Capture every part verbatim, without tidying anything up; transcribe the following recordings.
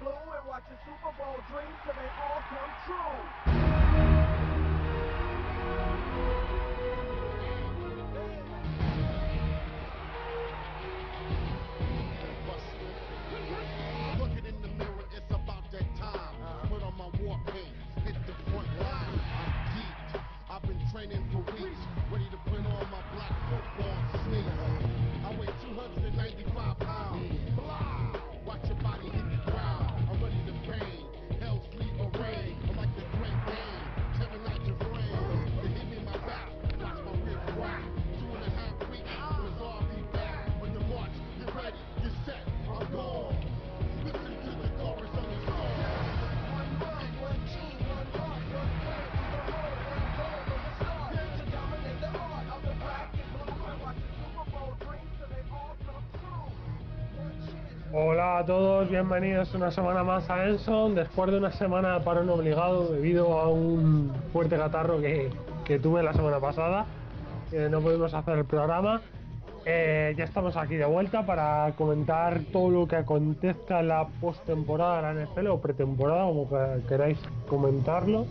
blue and watching Super Bowl dreams till they all come true. Looking in the mirror, it's about that time. Put on my war paint, hit the front line. I'm geeked. I've been training for weeks, ready to put on my black football sneaks. I weigh two hundred ninety-five pounds. Blah! Watch your body hit the ground. I'm ready to bang. Hell, sleep, or rain. I'm like the Great Dane, tearing out your brain. You hit me in my back, watch my rib crack. Two and a half weeks, was all be back. When the march, you're ready, you're set, I'm gone. Listen to the chorus of the song. One run, one team, one heart, one plan, one road, one goal from the start. To dominate the art of the black and blue and watching Super Bowl dreams till they all come true. One chance. Hola a todos, bienvenidos una semana más a Enson. Después de una semana de parón obligado debido a un fuerte catarro que, que tuve la semana pasada, eh, no pudimos hacer el programa. Eh, ya estamos aquí de vuelta para comentar todo lo que acontezca en la postemporada de la N F L o pretemporada, como que queráis comentarlo.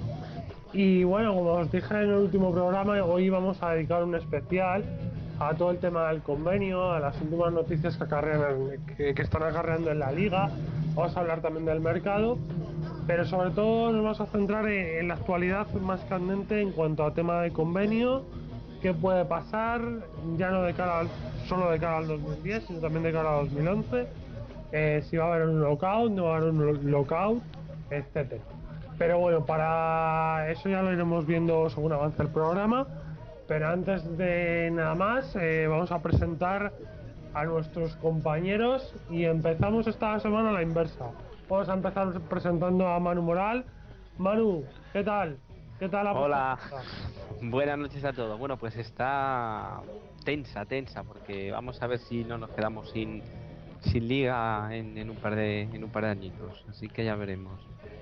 Y bueno, como os dije en el último programa, hoy vamos a dedicar un especial a todo el tema del convenio, a las últimas noticias que, acarrean, que, que están acarreando en la liga. Vamos a hablar también del mercado, pero sobre todo nos vamos a centrar en, en la actualidad más candente en cuanto a tema de convenio, qué puede pasar, ya no de cara al, solo de cara al dos mil diez, sino también de cara al dos mil once, eh, si va a haber un lockout, no va a haber un lockout, etcétera. Pero bueno, para eso ya lo iremos viendo según avance el programa. Pero antes de nada más, eh, vamos a presentar a nuestros compañeros y empezamos esta semana a la inversa. Vamos a empezar presentando a Manu Moral. Manu, ¿qué tal? ¿Qué tal la Hola, postemporada? buenas noches a todos. Bueno, pues está tensa, tensa, porque vamos a ver si no nos quedamos sin, sin liga en, en un par de en un par de añitos. Así que ya veremos.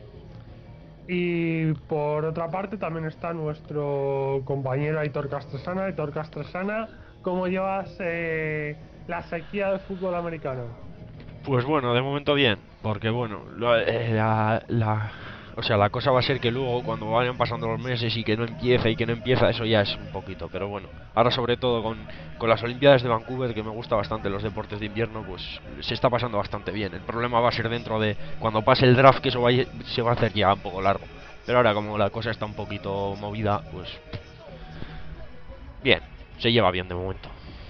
Y por otra parte también está nuestro compañero Aitor Castresana. Aitor Castresana, ¿cómo llevas eh, la sequía del fútbol americano? Pues bueno, de momento bien, porque bueno, lo- eh, la, la- o sea, la cosa va a ser que luego cuando vayan pasando los meses y que no empieza y que no empieza, eso ya es un poquito, pero bueno, ahora sobre todo con, con las Olimpiadas de Vancouver, que me gusta bastante los deportes de invierno, pues se está pasando bastante bien. El problema va a ser dentro de cuando pase el draft, que eso vaya- se va a hacer ya un poco largo, pero ahora como la cosa está un poquito movida, pues bien, se lleva bien de momento.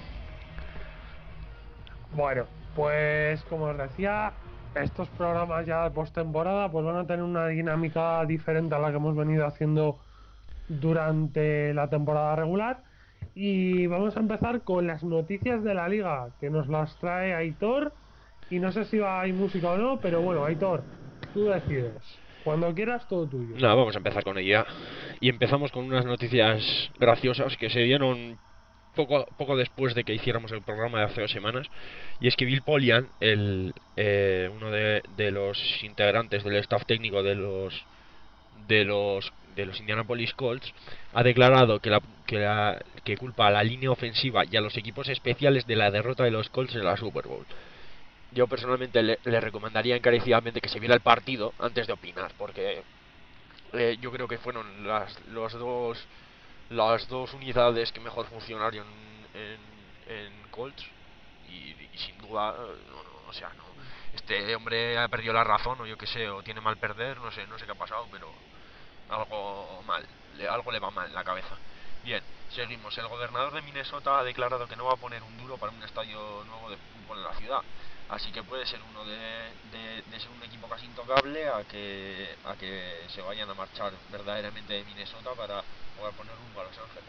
Bueno, pues como os decía, estos programas ya de postemporada pues van a tener una dinámica diferente a la que hemos venido haciendo durante la temporada regular. Y vamos a empezar con las noticias de la liga, que nos las trae Aitor. Y no sé si va hay música o no, pero bueno, Aitor, tú decides. Cuando quieras, todo tuyo. Nada, vamos a empezar con ella. Y empezamos con unas noticias graciosas que se dieron poco, poco después de que hiciéramos el programa de hace dos semanas. Y es que Bill Polian, el, eh, uno de, de los integrantes del staff técnico de los de los de los Indianapolis Colts, ha declarado que, la, que, la, que culpa a la línea ofensiva y a los equipos especiales de la derrota de los Colts en la Super Bowl. Yo personalmente le, le recomendaría encarecidamente que se viera el partido antes de opinar, porque eh, yo creo que fueron las los dos las dos unidades que mejor funcionaron en, en Colts y, y sin duda no, no, o sea no este hombre ha perdido la razón o yo qué sé o tiene mal perder, no sé no sé qué ha pasado, pero algo mal le, algo le va mal en la cabeza. Bien, seguimos. El gobernador de Minnesota ha declarado que no va a poner un duro para un estadio nuevo de fútbol en la ciudad. Así que puede ser uno de, de, de ser un equipo casi intocable a que, a que se vayan a marchar verdaderamente de Minnesota para poder poner rumbo a Los Ángeles.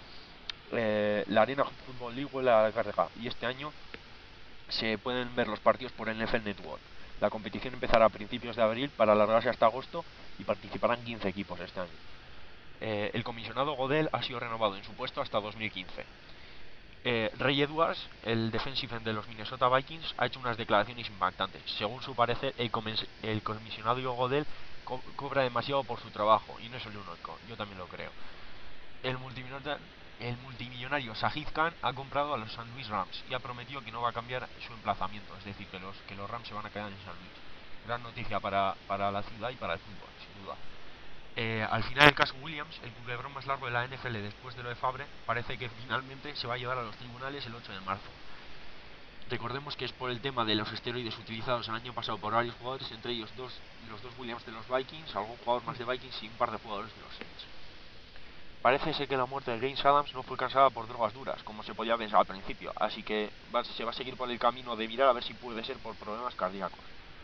Eh, la Arena Football League vuelve a la carga y este año se pueden ver los partidos por N F L Network. La competición empezará a principios de abril para alargarse hasta agosto y participarán quince equipos este año. Eh, el comisionado Godel ha sido renovado en su puesto hasta dos mil quince. Eh, Ray Edwards, el defensive end de los Minnesota Vikings, ha hecho unas declaraciones impactantes. Según su parecer, el, comis el comisionado Godel co cobra demasiado por su trabajo, y no es el único, yo también lo creo. El multimillonario, el multimillonario Shahid Khan ha comprado a los Saint Louis Rams y ha prometido que no va a cambiar su emplazamiento, es decir, que los, que los Rams se van a quedar en Saint Louis. gran noticia para, para la ciudad y para el fútbol, sin duda. Eh, al final el caso Williams, el culebrón más largo de la N F L después de lo de Favre, parece que finalmente se va a llevar a los tribunales el ocho de marzo. Recordemos que es por el tema de los esteroides utilizados el año pasado por varios jugadores, entre ellos dos, los dos Williams de los Vikings, algún jugador más de Vikings y un par de jugadores de los Saints. Parece ser que la muerte de James Adams no fue causada por drogas duras, como se podía pensar al principio, así que va, se va a seguir por el camino de mirar a ver si puede ser por problemas cardíacos.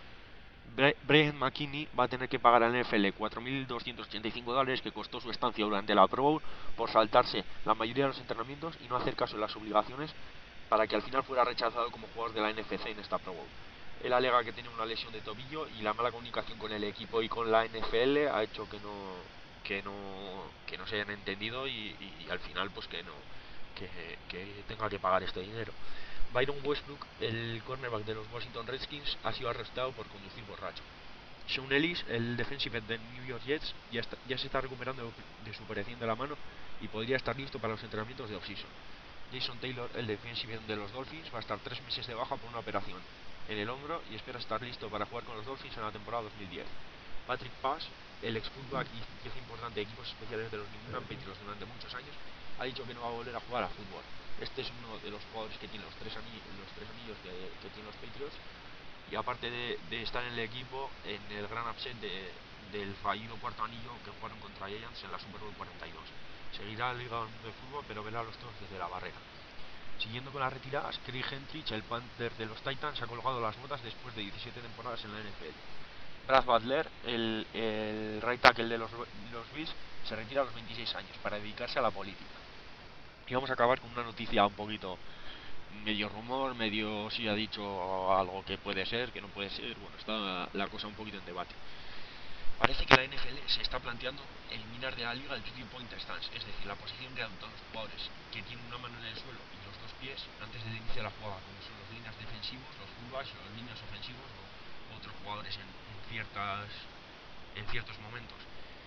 Brian McKinney va a tener que pagar al N F L cuatro mil doscientos ochenta y cinco dólares que costó su estancia durante la Pro Bowl por saltarse la mayoría de los entrenamientos y no hacer caso de las obligaciones para que al final fuera rechazado como jugador de la N F C en esta Pro Bowl. Él alega que tiene una lesión de tobillo y la mala comunicación con el equipo y con la N F L ha hecho que no que no que no se hayan entendido y, y, y al final pues que no que, que tenga que pagar este dinero. Byron Westbrook, el cornerback de los Washington Redskins, ha sido arrestado por conducir borracho. Sean Ellis, el defensive end de New York Jets, ya, está, ya se está recuperando de su operación de la mano y podría estar listo para los entrenamientos de off-season. Jason Taylor, el defensive end de los Dolphins, va a estar tres meses de baja por una operación en el hombro y espera estar listo para jugar con los Dolphins en la temporada dos mil diez. Patrick Pass, el ex fullback y pieza importante de equipos especiales de los New England Patriots durante muchos años, ha dicho que no va a volver a jugar a fútbol. Este es uno de los jugadores que tiene los tres anillos, los tres anillos de, que tienen los Patriots, y aparte de, de estar en el equipo en el gran upset de, del fallido cuarto anillo que jugaron contra Giants en la Super Bowl cuarenta y dos. Seguirá ligado al mundo del fútbol, pero verá a los toros desde la barrera. Siguiendo con las retiradas, Craig Hentrich, el Panther de los Titans, ha colgado las botas después de diecisiete temporadas en la N F L. Brad Butler, el, el right tackle de los, los Bills, se retira a los veintiséis años para dedicarse a la política. Y vamos a acabar con una noticia un poquito medio rumor, medio sí ha dicho algo que puede ser, que no puede ser. Bueno, está la cosa un poquito en debate. Parece que la N F L se está planteando eliminar de la liga el three point stance, es decir, la posición que adoptan los jugadores que tienen una mano en el suelo y los dos pies antes de iniciar la jugada, como son los líneas defensivos, los fullbacks, los líneas ofensivos o otros jugadores en, en ciertas en ciertos momentos.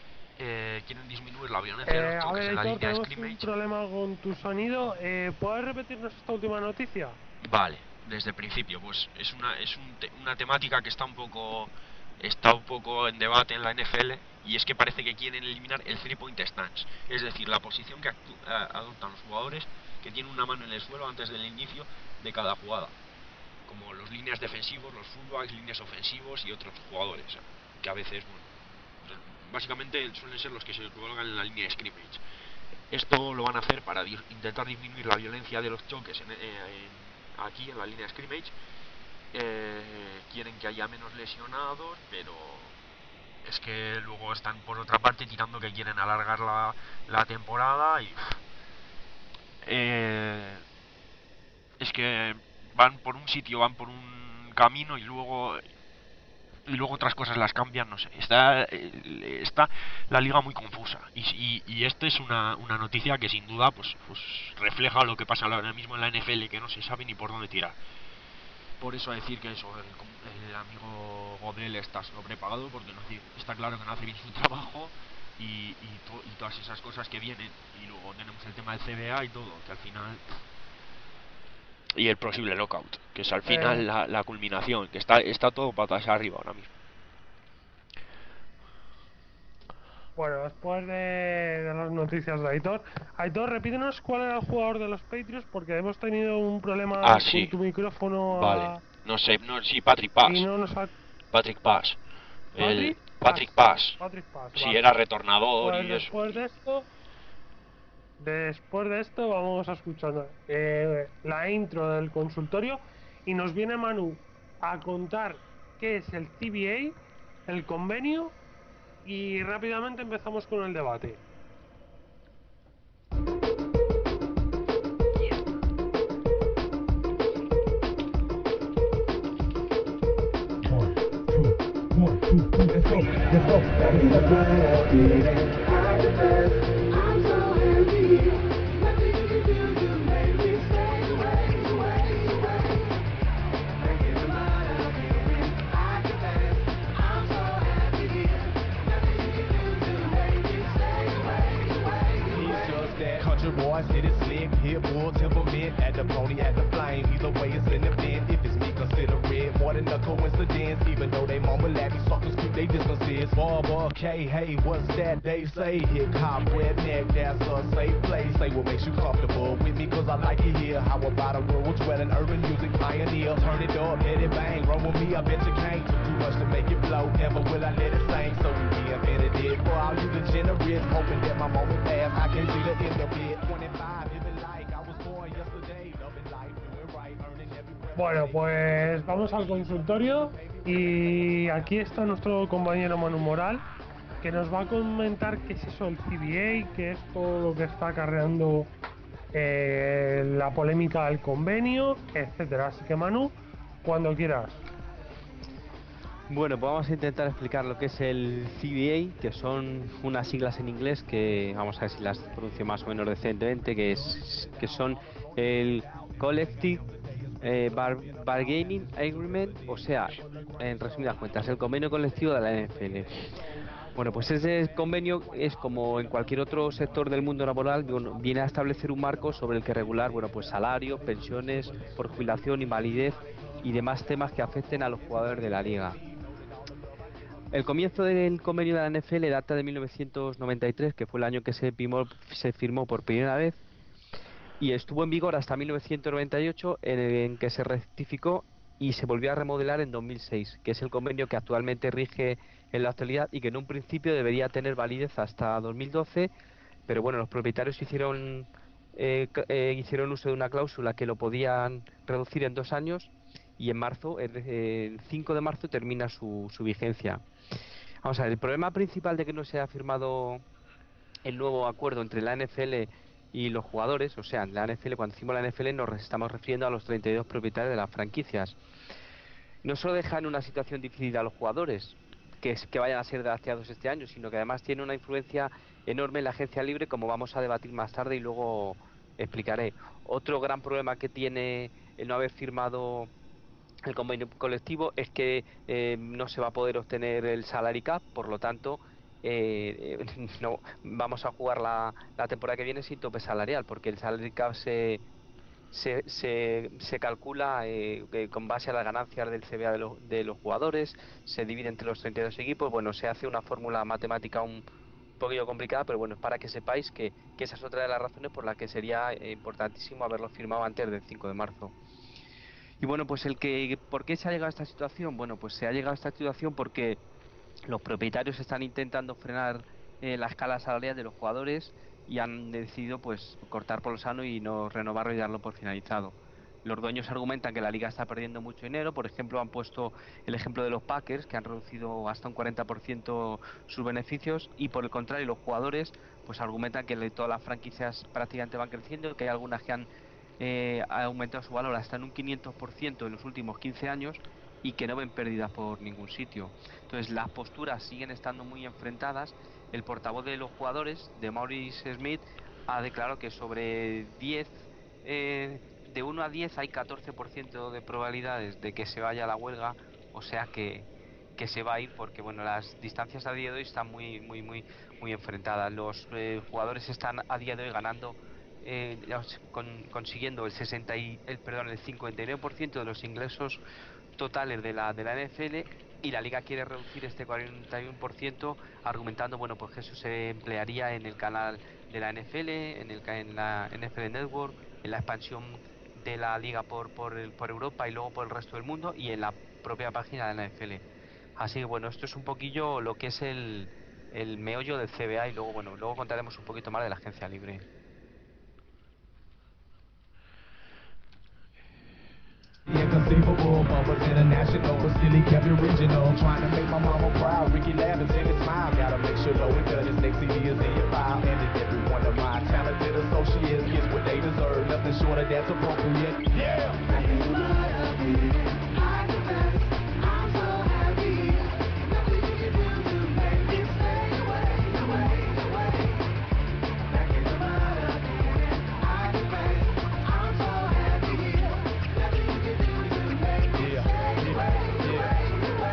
Eh, quieren disminuir la violencia eh, de los choques a ver, en la Aitor, línea de tenemos scrimmage. un problema con tu sonido. Eh, ¿Puedes repetirnos esta última noticia? Vale, desde el principio, pues es una es un te una temática que está un poco está un poco en debate en la N F L, y es que parece que quieren eliminar el three point stance, es decir, la posición que adoptan los jugadores que tienen una mano en el suelo antes del inicio de cada jugada, como los líneas defensivos, los fullbacks, líneas ofensivos y otros jugadores, que a veces, bueno, básicamente suelen ser los que se colocan en la línea de scrimmage. Esto lo van a hacer para di intentar disminuir la violencia de los choques en, en, aquí en la línea de scrimmage. Eh, quieren que haya menos lesionados, pero es que luego están por otra parte tirando que quieren alargar la, la temporada y eh, es que van por un sitio, van por un camino y luego y luego otras cosas las cambian, no sé, está está la liga muy confusa y, y, y esto es una, una noticia que sin duda pues, pues refleja lo que pasa ahora mismo en la N F L, que no se sabe ni por dónde tirar. Por eso decir que eso, el, el amigo Godel está sobrepagado porque no hace, está claro que no hace bien su trabajo y, y, to, y todas esas cosas que vienen, y luego tenemos el tema del C B A y todo, que al final, y el posible lockout, que es al final eh. la, la culminación, que está, está todo patas arriba ahora mismo. Bueno, después de, de las noticias de Aitor, Aitor, repítenos cuál era el jugador de los Patriots, porque hemos tenido un problema ah, con sí. tu micrófono. Vale, a... no sé, no, sí, Patrick Pass. Y no nos ha... Patrick Pass. ¿Patrick? El Patrick Pass. Patrick Pass. Sí, vale. era retornador pues y después eso. de esto, después de esto vamos a escuchar eh, la intro del consultorio y nos viene Manu a contar qué es el C B A, el convenio, y rápidamente empezamos con el debate. Boy, said it's slick, hit bull, temperament, at the pony, at the flame. Either way, it's in the bin. If it's me, cause considerate. More than a coincidence, even though they mumble at me, suckers keep they distances. Barber, K, hey, what's that they say? Hip hop, redneck, that's a safe place. Say what makes you comfortable with me, cause I like it here. How about a rural dwelling, urban music pioneer? Turn it up, let it bang, roll with me, I bet you can't. Too much to make it blow, never will I let it sing. So we reinvented it for all you degenerates, hoping that my moment pass, I can see the end of it. twenty-five, living like I was born yesterday, loving life, doing right, earning every breath. Bueno, pues vamos al consultorio y aquí está nuestro compañero Manu Moral, que nos va a comentar qué es eso el C B A, qué es todo lo que está acarreando eh, la polémica del convenio, etcétera. Así que Manu, cuando quieras. Bueno, pues vamos a intentar explicar lo que es el C B A, que son unas siglas en inglés que vamos a ver si las pronuncio más o menos decentemente, que es que son el Collective eh, Bar Bargaining Agreement, o sea, en resumidas cuentas, el convenio colectivo de la N F L. Bueno, pues ese convenio es como en cualquier otro sector del mundo laboral, bueno, viene a establecer un marco sobre el que regular, bueno, pues salario, pensiones por jubilación, invalidez y demás temas que afecten a los jugadores de la liga. El comienzo del convenio de la N F L data de mil novecientos noventa y tres, que fue el año que se firmó, se firmó por primera vez, y estuvo en vigor hasta mil novecientos noventa y ocho, en, el, en que se rectificó y se volvió a remodelar en dos mil seis, que es el convenio que actualmente rige en la actualidad y que en un principio debería tener validez hasta dos mil doce, pero bueno, los propietarios hicieron eh, eh, hicieron uso de una cláusula que lo podían reducir en dos años y en marzo, el, el cinco de marzo, termina su, su vigencia. Vamos a ver, el problema principal de que no se haya firmado el nuevo acuerdo entre la N F L y los jugadores, o sea, la N F L, cuando decimos la N F L nos estamos refiriendo a los treinta y dos propietarios de las franquicias. No solo deja en una situación difícil a los jugadores, que, es, que vayan a ser drafteados este año, sino que además tiene una influencia enorme en la agencia libre, como vamos a debatir más tarde y luego explicaré. Otro gran problema que tiene el no haber firmado el convenio colectivo es que eh, no se va a poder obtener el salary cap, por lo tanto eh, eh, no vamos a jugar la, la temporada que viene sin tope salarial, porque el salary cap se se, se, se calcula eh, con base a las ganancias del C B A de, lo, de los jugadores, se divide entre los treinta y dos equipos. Bueno, se hace una fórmula matemática un poquillo complicada, pero bueno, es para que sepáis que, que esa es otra de las razones por las que sería eh, importantísimo haberlo firmado antes del cinco de marzo. Y bueno, pues el que, ¿por qué se ha llegado a esta situación? Bueno, pues se ha llegado a esta situación porque los propietarios están intentando frenar eh, la escala salarial de los jugadores y han decidido pues cortar por lo sano y no renovarlo y darlo por finalizado. Los dueños argumentan que la liga está perdiendo mucho dinero. Por ejemplo, han puesto el ejemplo de los Packers, que han reducido hasta un cuarenta por ciento sus beneficios, y por el contrario los jugadores pues argumentan que todas las franquicias prácticamente van creciendo, que hay algunas que han eh, aumentado su valor hasta en un quinientos por ciento en los últimos quince años y que no ven pérdidas por ningún sitio. Entonces las posturas siguen estando muy enfrentadas. El portavoz de los jugadores, de Maurice Smith, ha declarado que sobre diez, eh, de uno a diez hay catorce por ciento de probabilidades de que se vaya a la huelga, o sea que, que se va a ir, porque bueno, las distancias a día de hoy están muy muy muy muy enfrentadas. Los eh, jugadores están a día de hoy ganando eh, con, consiguiendo el sesenta y, el perdón el cincuenta y nueve por ciento de los ingresos totales de la de la N F L, y la liga quiere reducir este cuarenta y uno por ciento argumentando bueno pues que eso se emplearía en el canal de la N F L, en el en la N F L Network, en la expansión de la liga por por, el, por Europa y luego por el resto del mundo, y en la propia página de la N F L. Así que bueno, esto es un poquillo lo que es el el meollo del C B A, y luego bueno, luego contaremos un poquito más de la agencia libre. Inconceivable, but was international, but still he kept it original. Trying to make my mama proud, Ricky laughing, sing and smile. Gotta make sure low and cut his next C D is in your file. And if every one of my talented associates gets what they deserve, nothing short of that's appropriate. Yeah!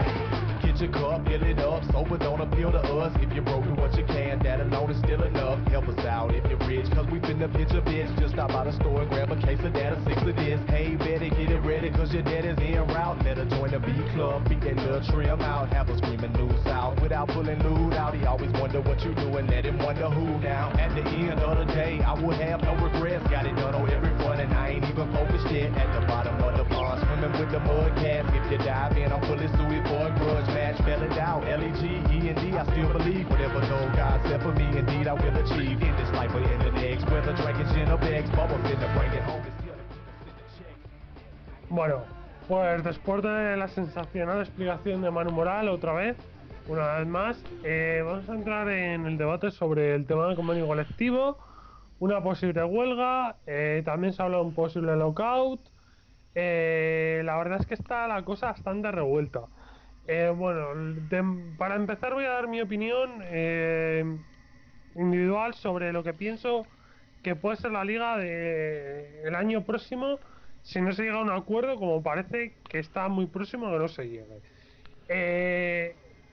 Your cup, fill it up, sober don't appeal to us. If you're broken, what you can, that alone is still enough. help us out if you're rich, cause we finna pitch a bitch. Just stop by the store and grab a case of that, a six of this. Hey, better get it ready, cause your dad is in route. Let her join the B club, beat that little trim out. Have her screaming loose out, without pulling loot out. He always wonder what you doing, let him wonder who now. At the end of the day, I would have no regrets. Got it done on every front and I ain't even focused yet. At the bottom of the pond, swimming with the mud cats. If you dive in, I'm fully suited for a grudge match. Spell it out, L E G E N D, I still believe whatever no God said for me, indeed I will achieve. In this life or in the next, whether drinking gin or bags, bubbles in the bring it home. It's still the check. Bueno, pues después de la sensacional explicación de Manu Moral, otra vez, una vez más, eh, vamos a entrar en el debate sobre el tema del convenio colectivo, una posible huelga, eh, también se habla de un posible lockout. Eh, la verdad es que está la cosa bastante revuelta. Eh, bueno, de- para empezar voy a dar mi opinión eh, individual sobre lo que pienso que puede ser la liga de el año próximo si no se llega a un acuerdo, como parece que está muy próximo que no se llegue. Eh,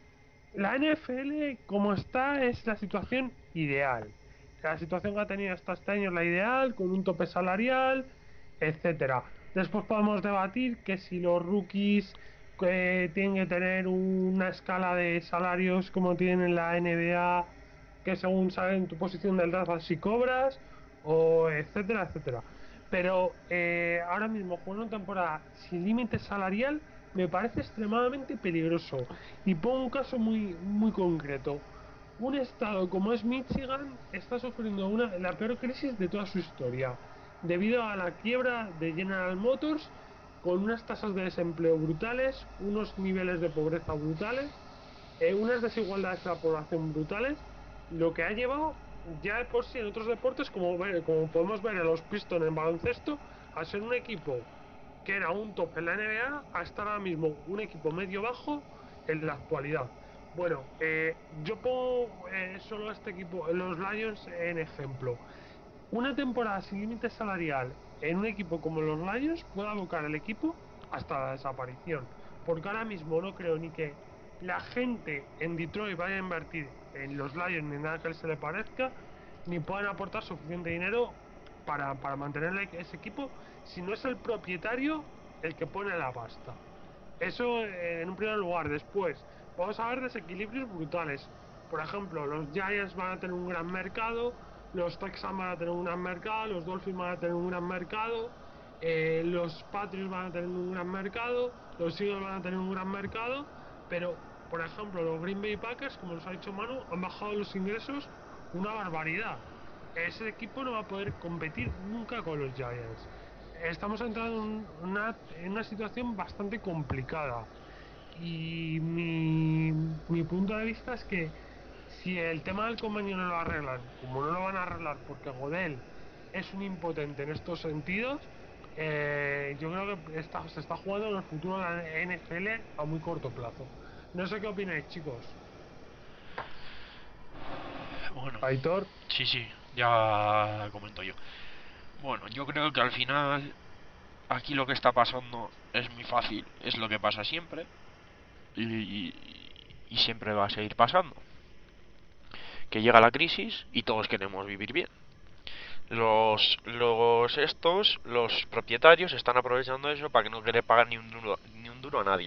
la N F L como está es la situación ideal. La situación que ha tenido hasta este año es la ideal, con un tope salarial, etcétera. Después podemos debatir que si los rookies eh, tienen que tener una escala de salarios como tienen en la N B A, que según saben tu posición del draft así cobras, o etcétera, etcétera. Pero eh, ahora mismo jugar una temporada sin límite salarial me parece extremadamente peligroso. Y pongo un caso muy, muy concreto. Un estado como es Michigan está sufriendo una, la peor crisis de toda su historia, debido a la quiebra de General Motors, con unas tasas de desempleo brutales, unos niveles de pobreza brutales, eh, unas desigualdades de la población brutales, lo que ha llevado ya de por sí en otros deportes, como, ver, como podemos ver en los Pistons en baloncesto, a ser un equipo que era un top en la N B A a estar ahora mismo un equipo medio-bajo en la actualidad. Bueno, eh, yo pongo eh, solo a este equipo, los Lions, en ejemplo. Una temporada sin límite salarial en un equipo como los Lions puede abocar al equipo hasta la desaparición, porque ahora mismo no creo ni que la gente en Detroit vaya a invertir en los Lions ni nada que se le parezca, ni puedan aportar suficiente dinero para, para mantener ese equipo si no es el propietario el que pone la pasta. Eso eh, en un primer lugar. Después vamos a ver desequilibrios brutales. Por ejemplo, los Giants van a tener un gran mercado, los Texans van a tener un gran mercado, los Dolphins van a tener un gran mercado, eh, los Patriots van a tener un gran mercado, los Eagles van a tener un gran mercado, pero por ejemplo los Green Bay Packers, como nos ha dicho Manu, han bajado los ingresos una barbaridad. Ese equipo no va a poder competir nunca con los Giants. Estamos entrando en una, en una situación bastante complicada. Y mi, mi punto de vista es que si el tema del convenio no lo arreglan, como no lo van a arreglar porque Godel es un impotente en estos sentidos, eh, yo creo que está, se está jugando en el futuro de la N F L a muy corto plazo. No sé qué opináis, chicos. Bueno, Aitor. sí, sí, ya comento yo. Bueno, yo creo que al final aquí lo que está pasando es muy fácil, es lo que pasa siempre y, y, y siempre va a seguir pasando. Que llega la crisis y todos queremos vivir bien. Los, los estos, los propietarios están aprovechando eso para que no quieren pagar ni un duro, ni un duro a nadie.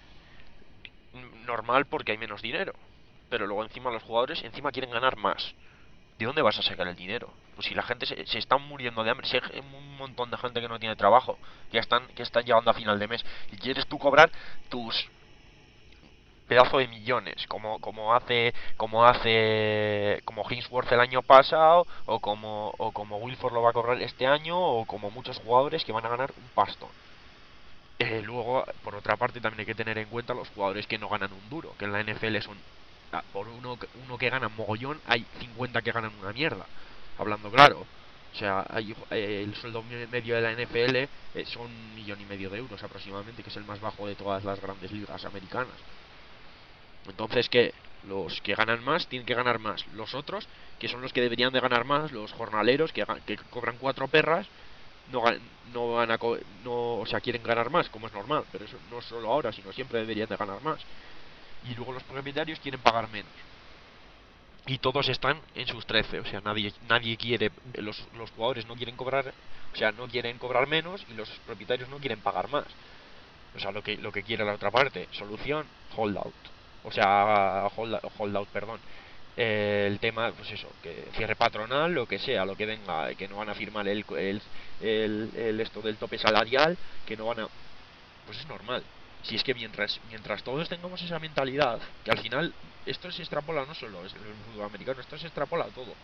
Normal porque hay menos dinero, pero luego encima los jugadores encima quieren ganar más. ¿De dónde vas a sacar el dinero? Pues si la gente se, se está muriendo de hambre, si hay un montón de gente que no tiene trabajo, que están que están llegando a final de mes y quieres tú cobrar tus pedazo de millones, como como hace como hace como Hinsworth el año pasado, o como o como Wilford lo va a cobrar este año, o como muchos jugadores que van a ganar un pasto. Eh, luego, por otra parte, también hay que tener en cuenta los jugadores que no ganan un duro, que en la N F L son por uno, uno que gana mogollón, hay cincuenta que ganan una mierda, hablando claro. O sea, hay, eh, el sueldo medio de la N F L eh, son un millón y medio de euros aproximadamente, que es el más bajo de todas las grandes ligas americanas. Entonces, ¿qué? Los que ganan más tienen que ganar más. Los otros, que son los que deberían de ganar más, los jornaleros, que, que cobran cuatro perras, no, no van a co no, o sea, quieren ganar más, como es normal, pero eso no solo ahora, sino siempre deberían de ganar más. Y luego los propietarios quieren pagar menos. y todos están en sus trece, o sea, nadie nadie quiere, los, los jugadores no quieren cobrar, o sea, no quieren cobrar menos y los propietarios no quieren pagar más. O sea, lo que lo que quiere la otra parte, solución, holdout. O sea, hold, holdout, perdón. Eh, el tema, pues eso, que cierre patronal, lo que sea, lo que venga, que no van a firmar el, el, el, el esto del tope salarial, que no van a, pues es normal. Si es que mientras mientras todos tengamos esa mentalidad, que al final esto se extrapola no solo es el fútbol americano, esto se extrapola a todo.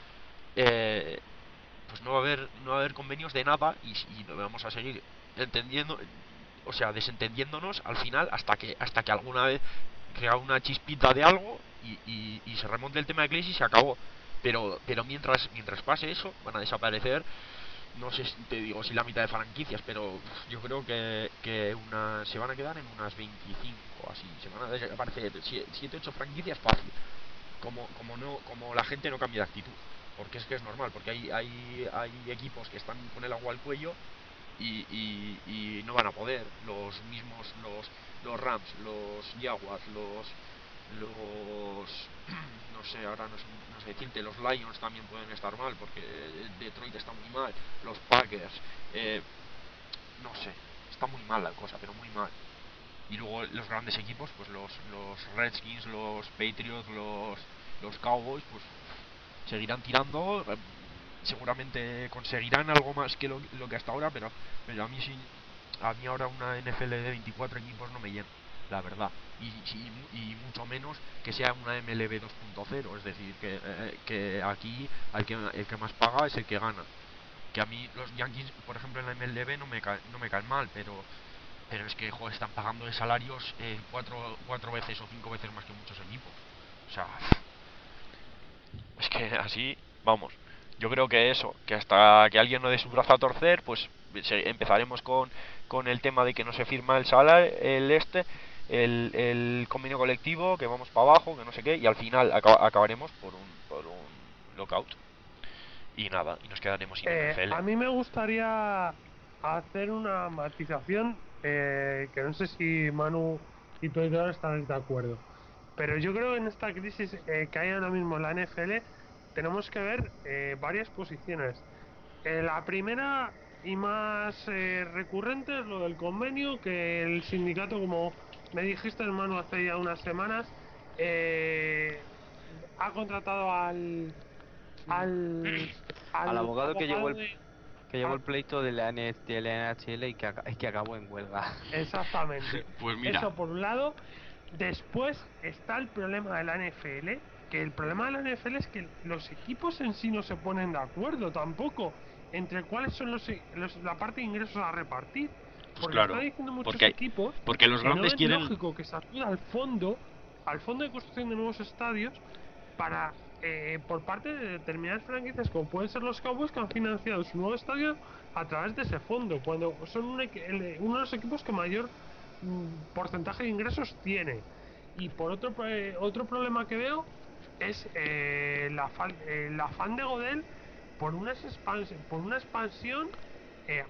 Eh, pues no va a haber no va a haber convenios de nada y, y no vamos a seguir entendiendo, o sea, desentendiéndonos al final hasta que hasta que alguna vez crea una chispita de algo y, y, y se remonte el tema de crisis y se acabó. Pero pero mientras mientras pase eso van a desaparecer, no sé si te digo si la mitad de franquicias, pero yo creo que, que una, se van a quedar en unas veinticinco así, se van a desaparecer siete ocho franquicias fácil, como como no como la gente no cambia de actitud, porque es que es normal, porque hay hay, hay equipos que están con el agua al cuello y, y, y no van a poder, los mismos los los Rams, los Jaguars, los los no sé, ahora no sé, no sé decirte, los Lions también pueden estar mal porque Detroit está muy mal, los Packers, eh, no sé, está muy mal la cosa, pero muy mal. Y luego los grandes equipos, pues los los Redskins, los Patriots, los los Cowboys, pues seguirán tirando, eh, seguramente conseguirán algo más que lo, lo que hasta ahora, pero, pero a mí sí, a mí ahora una N F L de veinticuatro equipos no me llena, la verdad. Y, y, y mucho menos que sea una M L B dos punto cero, es decir, que, eh, que aquí el que, el que más paga es el que gana. Que a mí los Yankees, por ejemplo, en la M L B no me, ca, no me caen mal, pero pero es que joder, están pagando de salarios eh, cuatro, cuatro veces o cinco veces más que muchos equipos. O sea, es que así, vamos. Yo creo que eso, que hasta que alguien no dé su brazo a torcer, pues se, empezaremos con, con el tema de que no se firma el salario, el este, el, el convenio colectivo, que vamos para abajo, que no sé qué, y al final acaba, acabaremos por un, por un lockout. Y nada, y nos quedaremos sin Eh, N F L. a mí me gustaría hacer una matización eh, que no sé si Manu y tú y yo estáis de acuerdo. Pero yo creo que en esta crisis eh, que hay ahora mismo en la N F L tenemos que ver eh, varias posiciones. Eh, la primera y más eh, recurrente es lo del convenio, que el sindicato, como me dijiste, hermano, hace ya unas semanas, eh, ha contratado al al Al al abogado que llevó abogado el de que llevó a- el pleito de la, N- de la N H L y que, aca- y que acabó en huelga. exactamente. Pues mira, Eso por un lado. Después está el problema de la N F L, que el problema de la N F L es que los equipos en sí no se ponen de acuerdo tampoco entre cuáles son los, los- la parte de ingresos a repartir. pues Porque están claro, diciendo muchos porque equipos porque los que no grandes es quieren. lógico que se acuda al fondo, al fondo de construcción de nuevos estadios, para eh, por parte de determinadas franquicias como pueden ser los Cowboys, que han financiado su nuevo estadio a través de ese fondo, cuando son un equi- el- uno de los equipos que mayor mm, porcentaje de ingresos tiene. Y por otro eh, otro problema que veo es eh, la fal- eh, el afán de Godel por una expansión, por una expansión eh,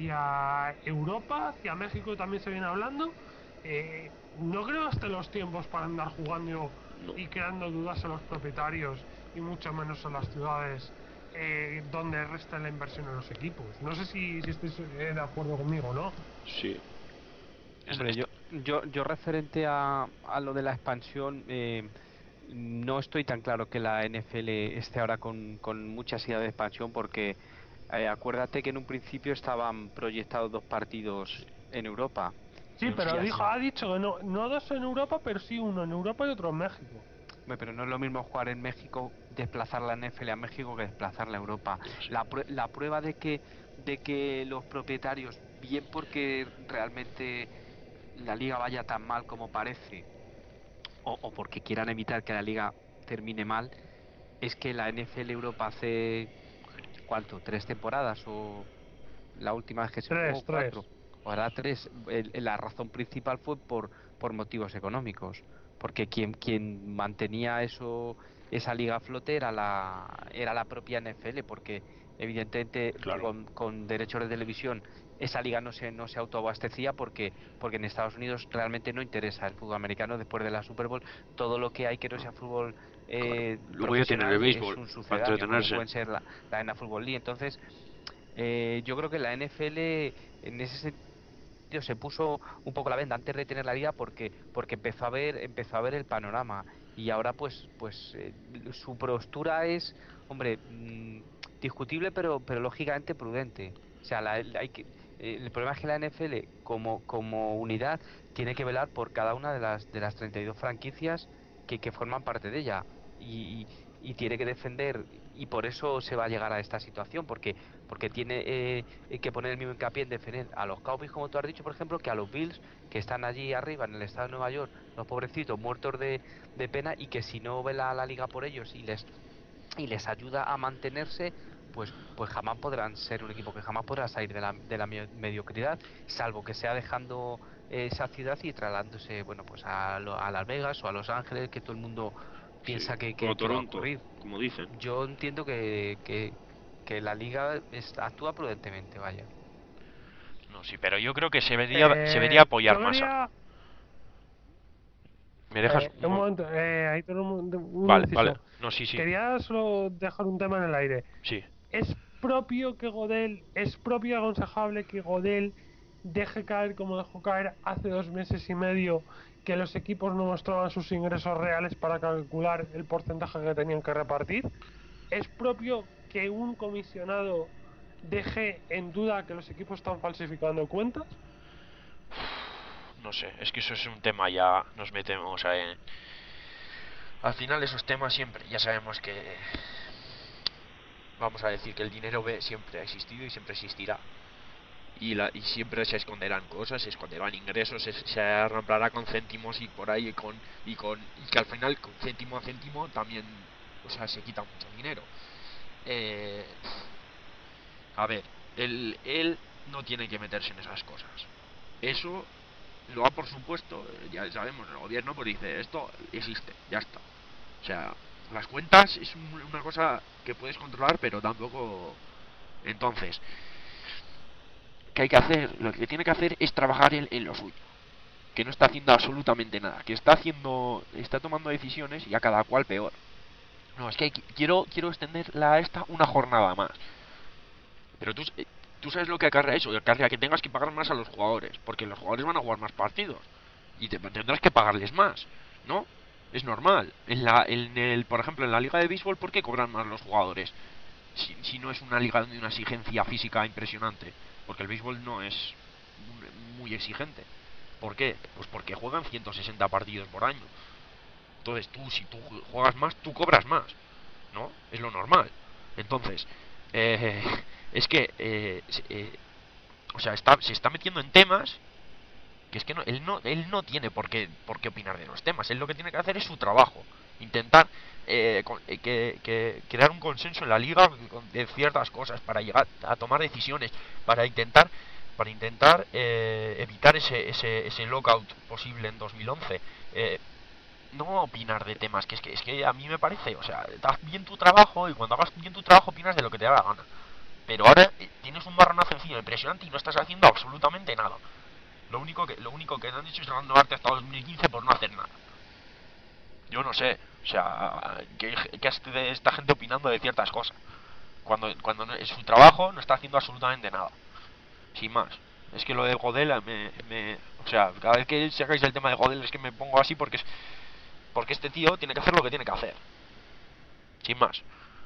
hacia Europa, hacia México también se viene hablando. Eh, no creo hasta los tiempos para andar jugando No. y creando dudas a los propietarios y mucho menos a las ciudades eh, donde resta la inversión en los equipos. No sé si, si estáis eh, de acuerdo conmigo, ¿no? Sí. Es- Hombre, yo, esta- yo, yo referente a, a lo de la expansión, eh, no estoy tan claro que la N F L esté ahora con, con mucha ansiedad de expansión porque eh, acuérdate que en un principio estaban proyectados dos partidos en Europa. Sí, Y pero dijo, así, ha dicho que no, no dos en Europa, pero sí uno en Europa y otro en México. hombre, pero no es lo mismo jugar en México, desplazar la N F L a México que desplazarla a Europa. La, prue- la prueba de que, de que los propietarios, bien porque realmente la liga vaya tan mal como parece, o, o porque quieran evitar que la liga termine mal, es que la N F L Europa hace, ¿cuánto? ¿Tres temporadas? ¿O la última vez que se jugó? Tres, ¿Cuatro? tres. O ahora tres. El- la razón principal fue por, por motivos económicos. Porque quien, quien mantenía eso, esa liga a flote era la, era la propia N F L, porque evidentemente claro. con, con derechos de televisión esa liga no se, no se autoabastecía porque, porque en Estados Unidos realmente no interesa el fútbol americano después de la Super Bowl. Todo lo que hay que no sea fútbol eh, Luego ya tienen el profesional, béisbol es un para sucedáneo, como entretenerse. pueden ser la, la N Football League. Entonces, eh, yo creo que la N F L en ese sentido se puso un poco la venda antes de tener la liga porque porque empezó a ver empezó a ver el panorama, y ahora pues pues eh, su postura es, hombre, mm, discutible, pero pero lógicamente prudente. O sea, la- la- hay que, eh, el problema es que la N F L como como unidad tiene que velar por cada una de las de las treinta y dos franquicias que, que forman parte de ella, y, y tiene que defender, y por eso se va a llegar a esta situación, porque porque tiene eh, eh, que poner el mismo hincapié en defender a los Cowboys, como tú has dicho, por ejemplo, que a los Bills, que están allí arriba en el estado de Nueva York, los pobrecitos muertos de, de pena, y que si no vela la liga por ellos y les y les ayuda a mantenerse, pues pues jamás podrán ser un equipo, que jamás podrá salir de la, de la me- mediocridad, salvo que sea dejando eh, esa ciudad y trasladándose, bueno, pues a, lo- a Las Vegas o a Los Ángeles, que todo el mundo Sí, piensa que, o a que, que va a Toronto, ocurrir. como dicen. Yo entiendo que, que, que la liga es- actúa prudentemente, vaya. No, sí, pero yo creo que se debería, se debería Eh, apoyar yo más a... quería. ¿Me dejas Eh, un un mo- momento, eh, ahí tengo un, un Vale, vale. inciso. No, sí, sí. Quería solo dejar un tema en el aire. Sí. ¿Es propio que Godel, es propio y aconsejable que Godel deje caer como dejó caer hace dos meses y medio, que los equipos no mostraban sus ingresos reales para calcular el porcentaje que tenían que repartir? ¿Es propio que un comisionado deje en duda que los equipos están falsificando cuentas? No sé, es que eso es un tema ya, nos metemos a... en- Al final esos temas siempre, ya sabemos que... Vamos a decir que el dinero ve- siempre ha existido y siempre existirá. Y, la, y siempre se esconderán cosas, se esconderán ingresos, se, se arramblará con céntimos y por ahí y con, y con y que al final con céntimo a céntimo también, o sea, se quita mucho dinero. Eh, a ver, él, él no tiene que meterse en esas cosas. Eso lo da por supuesto, eh, ya sabemos, el gobierno pues dice, esto existe, ya está. O sea, las cuentas es un- una cosa que puedes controlar, pero tampoco... Entonces, ¿qué hay que hacer? Lo que tiene que hacer es trabajar en, en lo suyo. Que no está haciendo absolutamente nada. Que está haciendo, está tomando decisiones y a cada cual peor. No, es que hay que- quiero, quiero extender la esta una jornada más. Pero tú, eh, tú sabes lo que acarrea eso. Acarrea que tengas que pagar más a los jugadores. Porque los jugadores van a jugar más partidos. Y te, tendrás que pagarles más. ¿No? Es normal. En la, en el, por ejemplo, en la liga de béisbol, ¿por qué cobran más los jugadores? Si, si no es una liga de una exigencia física impresionante. Porque el béisbol no es muy exigente. ¿Por qué? Pues porque juegan ciento sesenta partidos por año. Entonces tú, si tú juegas más, tú cobras más. ¿No? Es lo normal. Entonces, eh, es que, eh, eh, o sea, está, se está metiendo en temas que es que no, él no él no tiene por qué por qué opinar de los temas. Él lo que tiene que hacer es su trabajo, intentar eh, con, eh, que, que crear un consenso en la liga de ciertas cosas para llegar a tomar decisiones, para intentar para intentar eh, evitar ese, ese ese lockout posible en dos mil once. eh, no opinar de temas que es que es que a mí me parece, o sea, haz bien tu trabajo y cuando hagas bien tu trabajo opinas de lo que te da la gana. Pero ahora eh, tienes un marronazo encima impresionante y no estás haciendo absolutamente nada. Lo único que lo único que han hecho es renovarte hasta dos mil quince por no hacer nada. Yo no sé, o sea, que, que esté esta gente opinando de ciertas cosas. Cuando cuando no- es su trabajo no está haciendo absolutamente nada. Sin más. Es que lo de Godel me, me o sea, cada vez que sacáis el tema de Godel es que me pongo así porque es porque este tío tiene que hacer lo que tiene que hacer. Sin más.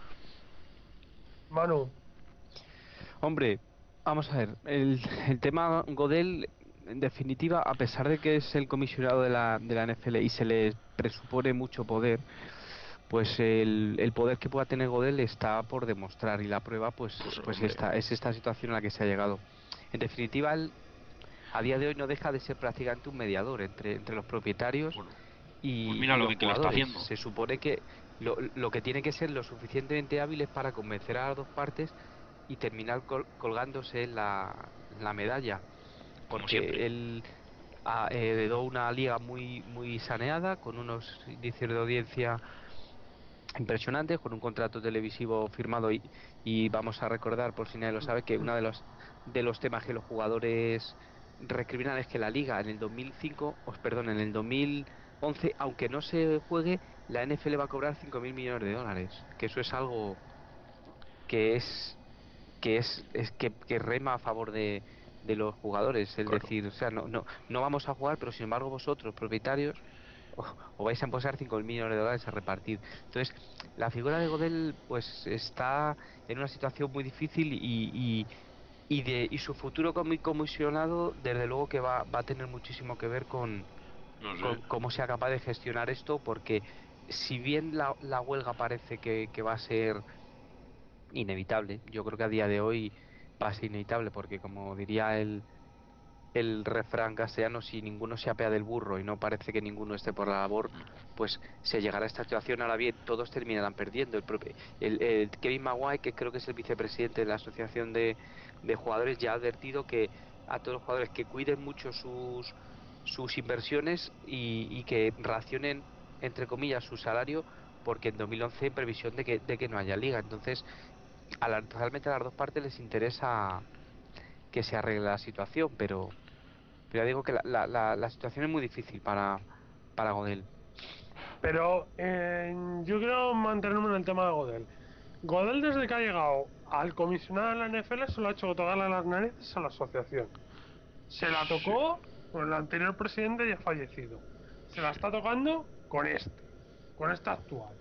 Manu, Hombre, vamos a ver, el, el tema Godel, en definitiva, a pesar de que es el comisionado de la, de la N F L y se le presupone mucho poder, pues el, el poder que pueda tener Godel está por demostrar, y la prueba pues, Pues pues hombre. esta, es esta situación a la que se ha llegado. En definitiva, él, a día de hoy no deja de ser prácticamente un mediador entre, entre los propietarios Bueno, pues y, mira y lo los bien que le está jugadores. haciendo. Se supone que lo, lo que tiene que ser lo suficientemente hábil es para convencer a las dos partes y terminar col- colgándose la, la medalla, Como siempre. porque él ha heredó una liga muy muy saneada, con unos índices de audiencia impresionantes, con un contrato televisivo firmado, y, y vamos a recordar, por si nadie lo sabe, que uno de los de los temas que los jugadores recriminan es que la liga en el dos mil cinco, os perdón, en el dos mil once, aunque no se juegue, la N F L va a cobrar cinco mil millones de dólares, que eso es algo que es que es, es que, que rema a favor de, de los jugadores, es Claro. decir, o sea, no, no, no vamos a jugar, pero sin embargo vosotros, propietarios, o, o vais a embolsar cinco mil millones de dólares a repartir. Entonces, la figura de Godel, pues está en una situación muy difícil y, y, y de, y su futuro como comisionado, desde luego que va, va a tener muchísimo que ver con, No sé. con cómo sea capaz de gestionar esto, porque si bien la, la huelga parece que, que va a ser inevitable, yo creo que a día de hoy va a ser inevitable, porque como diría el, el refrán castellano, si ninguno se apea del burro y no parece que ninguno esté por la labor, pues se llegará a esta situación. Ahora bien, todos terminarán perdiendo. El, propio- el, el Kevin Maguire, que creo que es el vicepresidente de la Asociación de, de Jugadores, ya ha advertido que a todos los jugadores que cuiden mucho sus, sus inversiones y, y que racionen, entre comillas, su salario, porque en dos mil once en previsión de que, de que no haya liga. Entonces, a la- realmente a las dos partes les interesa que se arregle la situación, pero, pero ya digo que la, la, la, la situación es muy difícil para, para Godel. Pero eh, yo quiero mantenerme en el tema de Godel. Godel, desde que ha llegado al comisionado de la N F L, solo ha hecho tocarle las narices a la asociación. Se la Sí. tocó con el anterior presidente ya fallecido. Se la está tocando con este, con este actual.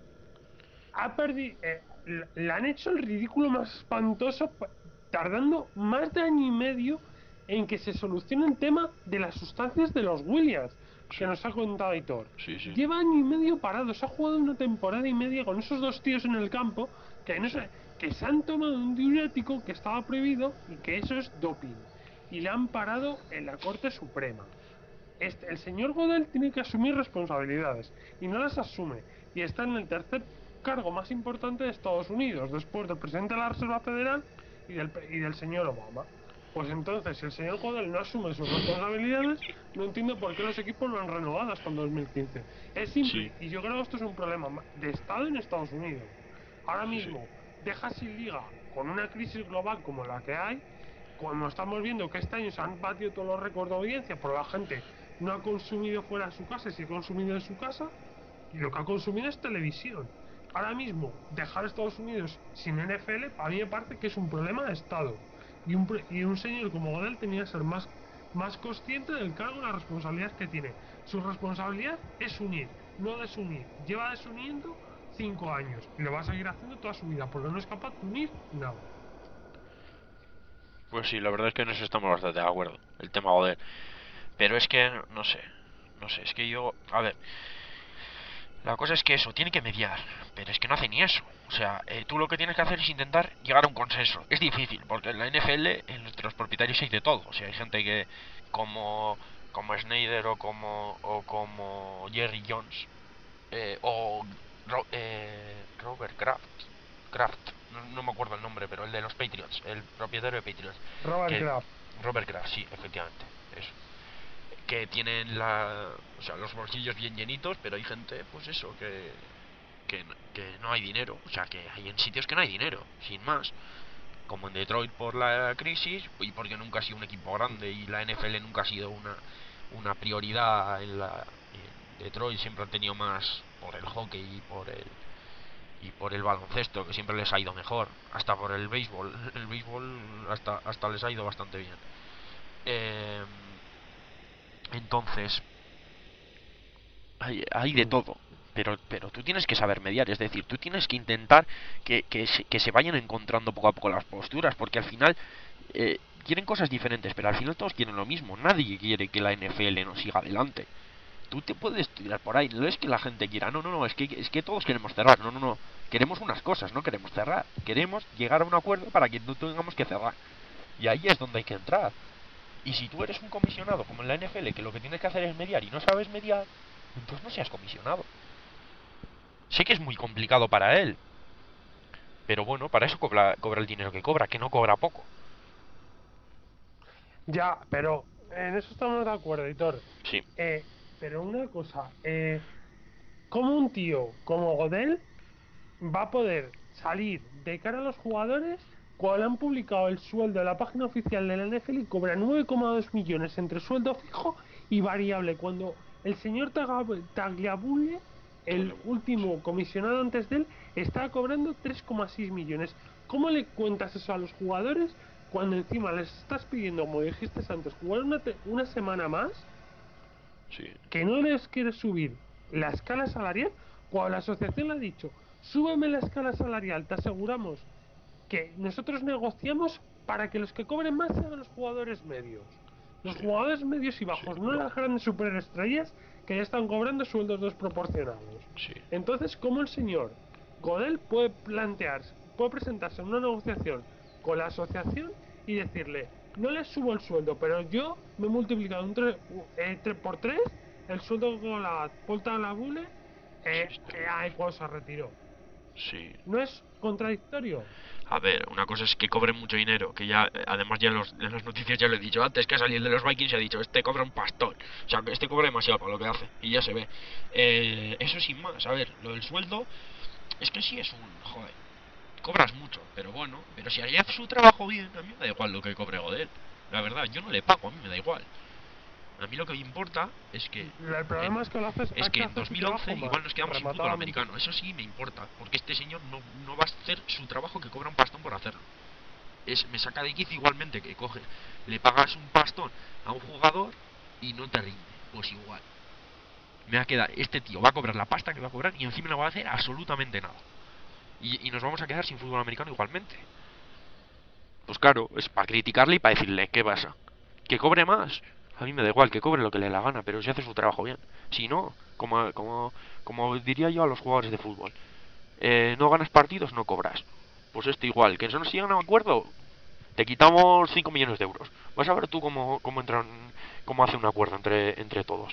Ha perdido. Eh, le han hecho el ridículo más espantoso, pa- tardando más de año y medio en que se solucione el tema de las sustancias de los Williams, Sí. que nos ha contado Aitor. Sí, sí. Lleva año y medio parado, se ha jugado una temporada y media con esos dos tíos en el campo que no Sí. sé, que se han tomado un diurético que estaba prohibido y que eso es doping. Y le han parado en la Corte Suprema. Este, el señor Godel tiene que asumir responsabilidades y no las asume, y está en el tercer cargo más importante de Estados Unidos, después del presidente de la Reserva Federal y del, y del señor Obama. Pues entonces, si el señor Godel no asume sus responsabilidades, no entiendo por qué los equipos lo han renovado hasta el dos mil quince. Es simple, Sí. y yo creo que esto es un problema de Estado en Estados Unidos. Ahora Sí, sí. mismo, deja sin liga con una crisis global como la que hay, cuando estamos viendo que este año se han batido todos los récords de audiencia, por la gente no ha consumido fuera de su casa, si ha consumido en su casa, y lo que ha consumido es televisión. Ahora mismo, dejar Estados Unidos sin N F L, a mí me parece que es un problema de Estado. Y un, y un señor como Godel tenía que ser más, más consciente del cargo y la responsabilidad que tiene. Su responsabilidad es unir, no desunir. Lleva desuniendo cinco años y lo va a seguir haciendo toda su vida, porque no es capaz de unir nada. Pues sí, la verdad es que en eso estamos bastante de acuerdo. El tema Godel. Pero es que, no sé. No sé, es que yo. A ver. La cosa es que eso, tiene que mediar. Pero es que no hace ni eso. O sea, eh, tú lo que tienes que hacer es intentar llegar a un consenso. Es difícil, porque en la N F L, entre los propietarios hay de todo. O sea, hay gente que, como, como Snyder o como, o como Jerry Jones, eh, o Ro- eh, Robert Kraft, Kraft no, no me acuerdo el nombre, pero el de los Patriots, el propietario de Patriots, Robert que Kraft. Robert Kraft, sí, efectivamente, eso, que tienen la, o sea, los bolsillos bien llenitos, pero hay gente, pues eso, que, que, que no hay dinero, o sea, que hay en sitios que no hay dinero, sin más. Como en Detroit por la crisis y porque nunca ha sido un equipo grande y la N F L nunca ha sido una, una prioridad en la en Detroit, siempre han tenido más por el hockey y por el y por el baloncesto, que siempre les ha ido mejor, hasta por el béisbol, el béisbol hasta hasta les ha ido bastante bien. Eh, entonces hay, hay de todo, pero pero tú tienes que saber mediar, es decir, tú tienes que intentar que, que, se, que se vayan encontrando poco a poco las posturas, porque al final eh, quieren cosas diferentes, pero al final todos quieren lo mismo. Nadie quiere que la N F L no siga adelante. Tú te puedes tirar por ahí, no es que la gente quiera, no, no, no, es que, es que todos queremos cerrar, no, no, no, queremos unas cosas, no queremos cerrar, queremos llegar a un acuerdo para que no tengamos que cerrar. Y ahí es donde hay que entrar. Y si tú eres un comisionado como en la N F L, que lo que tienes que hacer es mediar y no sabes mediar, entonces no seas comisionado. Sé que es muy complicado para él, pero bueno, para eso cobra, cobra el dinero que cobra, que no cobra poco. Ya, pero en eso estamos de acuerdo, Editor. Sí, Eh, pero una cosa, eh, ¿cómo un tío como Godel va a poder salir de cara a los jugadores cuando han publicado el sueldo de la página oficial de la N F L y cobra nueve coma dos millones entre sueldo fijo y variable, cuando el señor Tagliabue el último comisionado antes de él estaba cobrando tres coma seis millones. ¿Cómo le cuentas eso a los jugadores cuando encima les estás pidiendo, como dijiste antes, jugar una, te- una semana más, Sí. que no les quieres subir la escala salarial, cuando la asociación le ha dicho, súbeme la escala salarial, te aseguramos que nosotros negociamos para que los que cobren más sean los jugadores medios. Los Sí. jugadores medios y bajos, Sí, no lo- las grandes superestrellas que ya están cobrando sueldos desproporcionados. Sí. Entonces, ¿cómo el señor Godel puede plantearse, puede presentarse en una negociación con la asociación y decirle, no les subo el sueldo, pero yo me he multiplicado un tre- eh, tre- por tres el sueldo con la Volta a la Bule eh, Sí, está eh, bien. ahí cuando se retiró? Sí. ¿No es contradictorio? A ver, una cosa es que cobren mucho dinero, que ya, eh, además ya en, los- en las noticias ya lo he dicho antes, que ha salido el de los Vikings y ha dicho, este cobra un pastón, o sea, que este cobra demasiado para lo que hace, y ya se ve. Eh, eso sin más, a ver, lo del sueldo, es que sí es un, joder, cobras mucho, pero bueno, pero si haría su trabajo bien, a mí me da igual lo que cobre Godel, la verdad, yo no le pago, a mí me da igual. A mí lo que me importa es que El problema en- es que lo haces, es que en hace su dos mil once trabajo igual mal, nos quedamos sin fútbol rematadamente. americano. Eso sí me importa, porque este señor no, no va a hacer su trabajo, que cobra un pastón por hacerlo. Es, me saca de quicio igualmente que coges, le pagas un pastón a un jugador y no te rinde. Pues igual. Me va a quedar, este tío va a cobrar la pasta que va a cobrar y encima no va a hacer absolutamente nada. Y, y nos vamos a quedar sin fútbol americano igualmente. Pues claro, es para criticarle y para decirle, ¿qué pasa? Que cobre más. A mí me da igual, que cobre lo que le dé la gana, pero si hace su trabajo bien. Si no, como, como, como diría yo a los jugadores de fútbol, eh, no ganas partidos, no cobras. Pues esto igual, que eso no siga un acuerdo, te quitamos cinco millones de euros. Vas a ver tú cómo, cómo, entran, cómo hace un acuerdo entre, entre todos.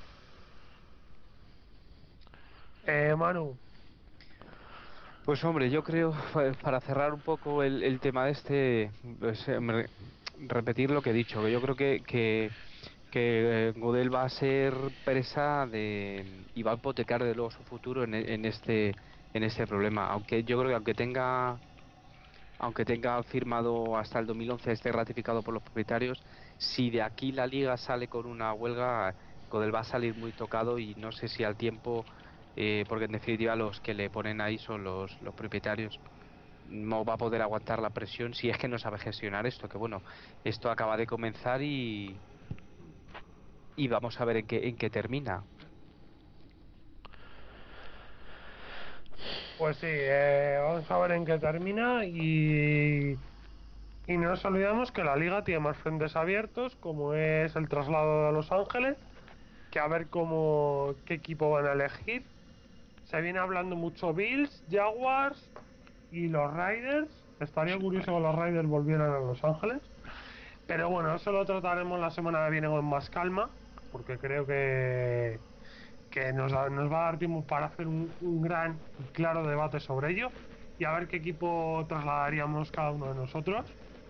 Eh, Manu, Pues hombre, yo creo, pa- para cerrar un poco el, el tema este, pues, hombre, repetir lo que he dicho, que yo creo que, que, que eh, Godel va a ser presa de y va a hipotecar de luego su futuro en, e- en este en este problema. Aunque yo creo que aunque tenga aunque tenga firmado hasta el dos mil once, esté ratificado por los propietarios, si de aquí la liga sale con una huelga, Godel va a salir muy tocado y no sé si al tiempo, eh, porque en definitiva los que le ponen ahí son los, los propietarios, no va a poder aguantar la presión si es que no sabe gestionar esto, que bueno, esto acaba de comenzar y, y vamos a ver en qué, en qué termina. pues sí, eh, vamos a ver en qué termina y, y no nos olvidamos que la liga tiene más frentes abiertos, como es el traslado a Los Ángeles, que a ver cómo qué equipo van a elegir. Se viene hablando mucho Bills, Jaguars y los Raiders. Estaría curioso que los Raiders volvieran a Los Ángeles. Pero bueno, eso lo trataremos la semana que viene con más calma, porque creo que, que nos, da- nos va a dar tiempo para hacer un, un gran y claro debate sobre ello y a ver qué equipo trasladaríamos cada uno de nosotros.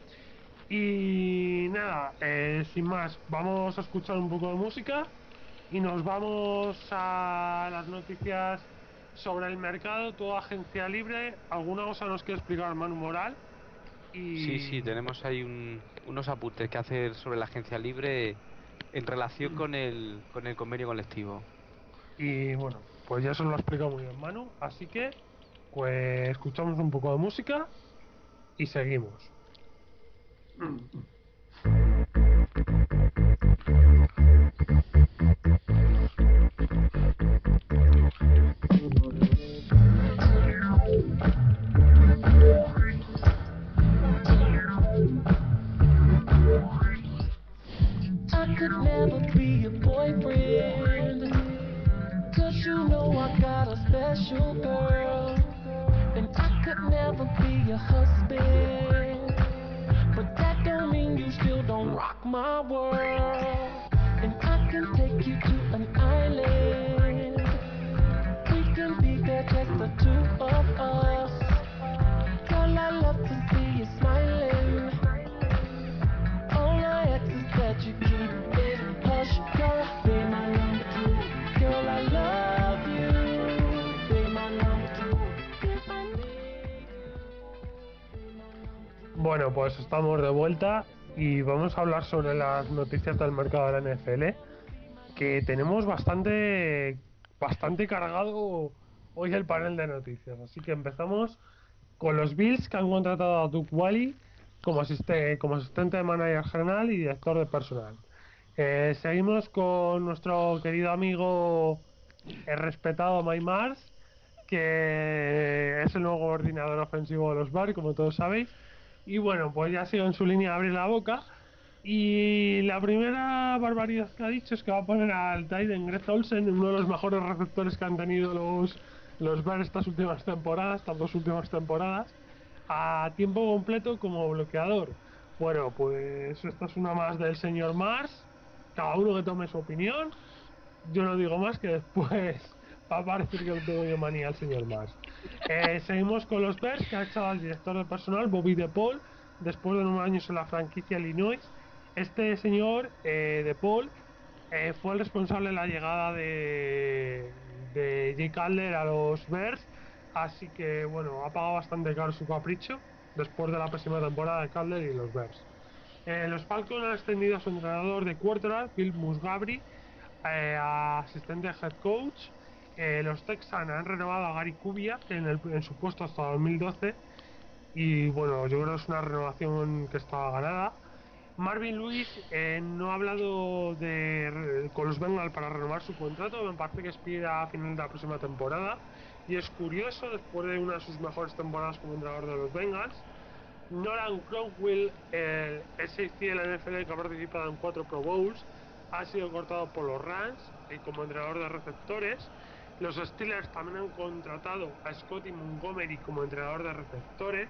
Y nada, eh, sin más, vamos a escuchar un poco de música y nos vamos a las noticias sobre el mercado, toda agencia libre. ¿Alguna cosa nos quiere explicar Manu Moral? Sí, Y, sí, tenemos ahí un, unos apuntes que hacer sobre la agencia libre en relación con el, con el convenio colectivo. y bueno, pues ya se lo ha explicado muy bien Manu, así que pues escuchamos un poco de música y seguimos. I could never be your boyfriend, 'cause you know I got a special girl. And I could never be your husband, but that don't mean you still don't rock my world. And I can take you to an island, we can be there just the two of us. Girl, I love to see you smiling. All I ask is that you keep it hush, girl, be my number two. Girl, I love you, be my number two. If I need you, be my number two. Bueno, pues estamos de vuelta y vamos a hablar sobre las noticias del mercado de la N F L, que tenemos bastante bastante cargado hoy el panel de noticias. Así que empezamos con los Bills, que han contratado a Duke Wally como, asiste- como asistente de manager general y director de personal. Eh, seguimos con nuestro querido amigo, el respetado Mike Mars, que es el nuevo coordinador ofensivo de los Bears, como todos sabéis. Y bueno, pues ya sigo en su línea de abrir la boca. Y la primera barbaridad que ha dicho es que va a poner al Tyden Greg Olsen, uno de los mejores receptores que han tenido los, los Bears estas últimas temporadas, estas dos últimas temporadas, a tiempo completo como bloqueador. Bueno, pues esta es una más del señor Mars. Cada uno que tome su opinión. Yo no digo más que después va a parecer que le tengo yo manía al señor Mars. Eh, seguimos con los Bears, que ha echado al director de personal, Bobby DePaul, después de unos años en la franquicia Illinois. Este señor, eh, DePaul, eh, fue el responsable de la llegada de, de Jay Cutler a los Bears, así que bueno, ha pagado bastante caro su capricho después de la pésima temporada de Cutler y los Bears. Eh, los Falcons han extendido a su entrenador de quarterback, Bill Musgabri, eh, a asistente de head coach. Eh, los Texans han renovado a Gary Kubiak en, el, en su puesto hasta dos mil doce. Y bueno, yo creo que es una renovación que estaba ganada. Marvin Lewis eh, no ha hablado de, con los Bengals para renovar su contrato. Me parece que expira a final de la próxima temporada. Y es curioso, después de una de sus mejores temporadas como entrenador de los Bengals. Nolan Cromwell, el safety de la N F L que ha participado en cuatro Pro Bowls, ha sido cortado por los Rams eh, como entrenador de receptores. Los Steelers también han contratado a Scotty Montgomery como entrenador de receptores.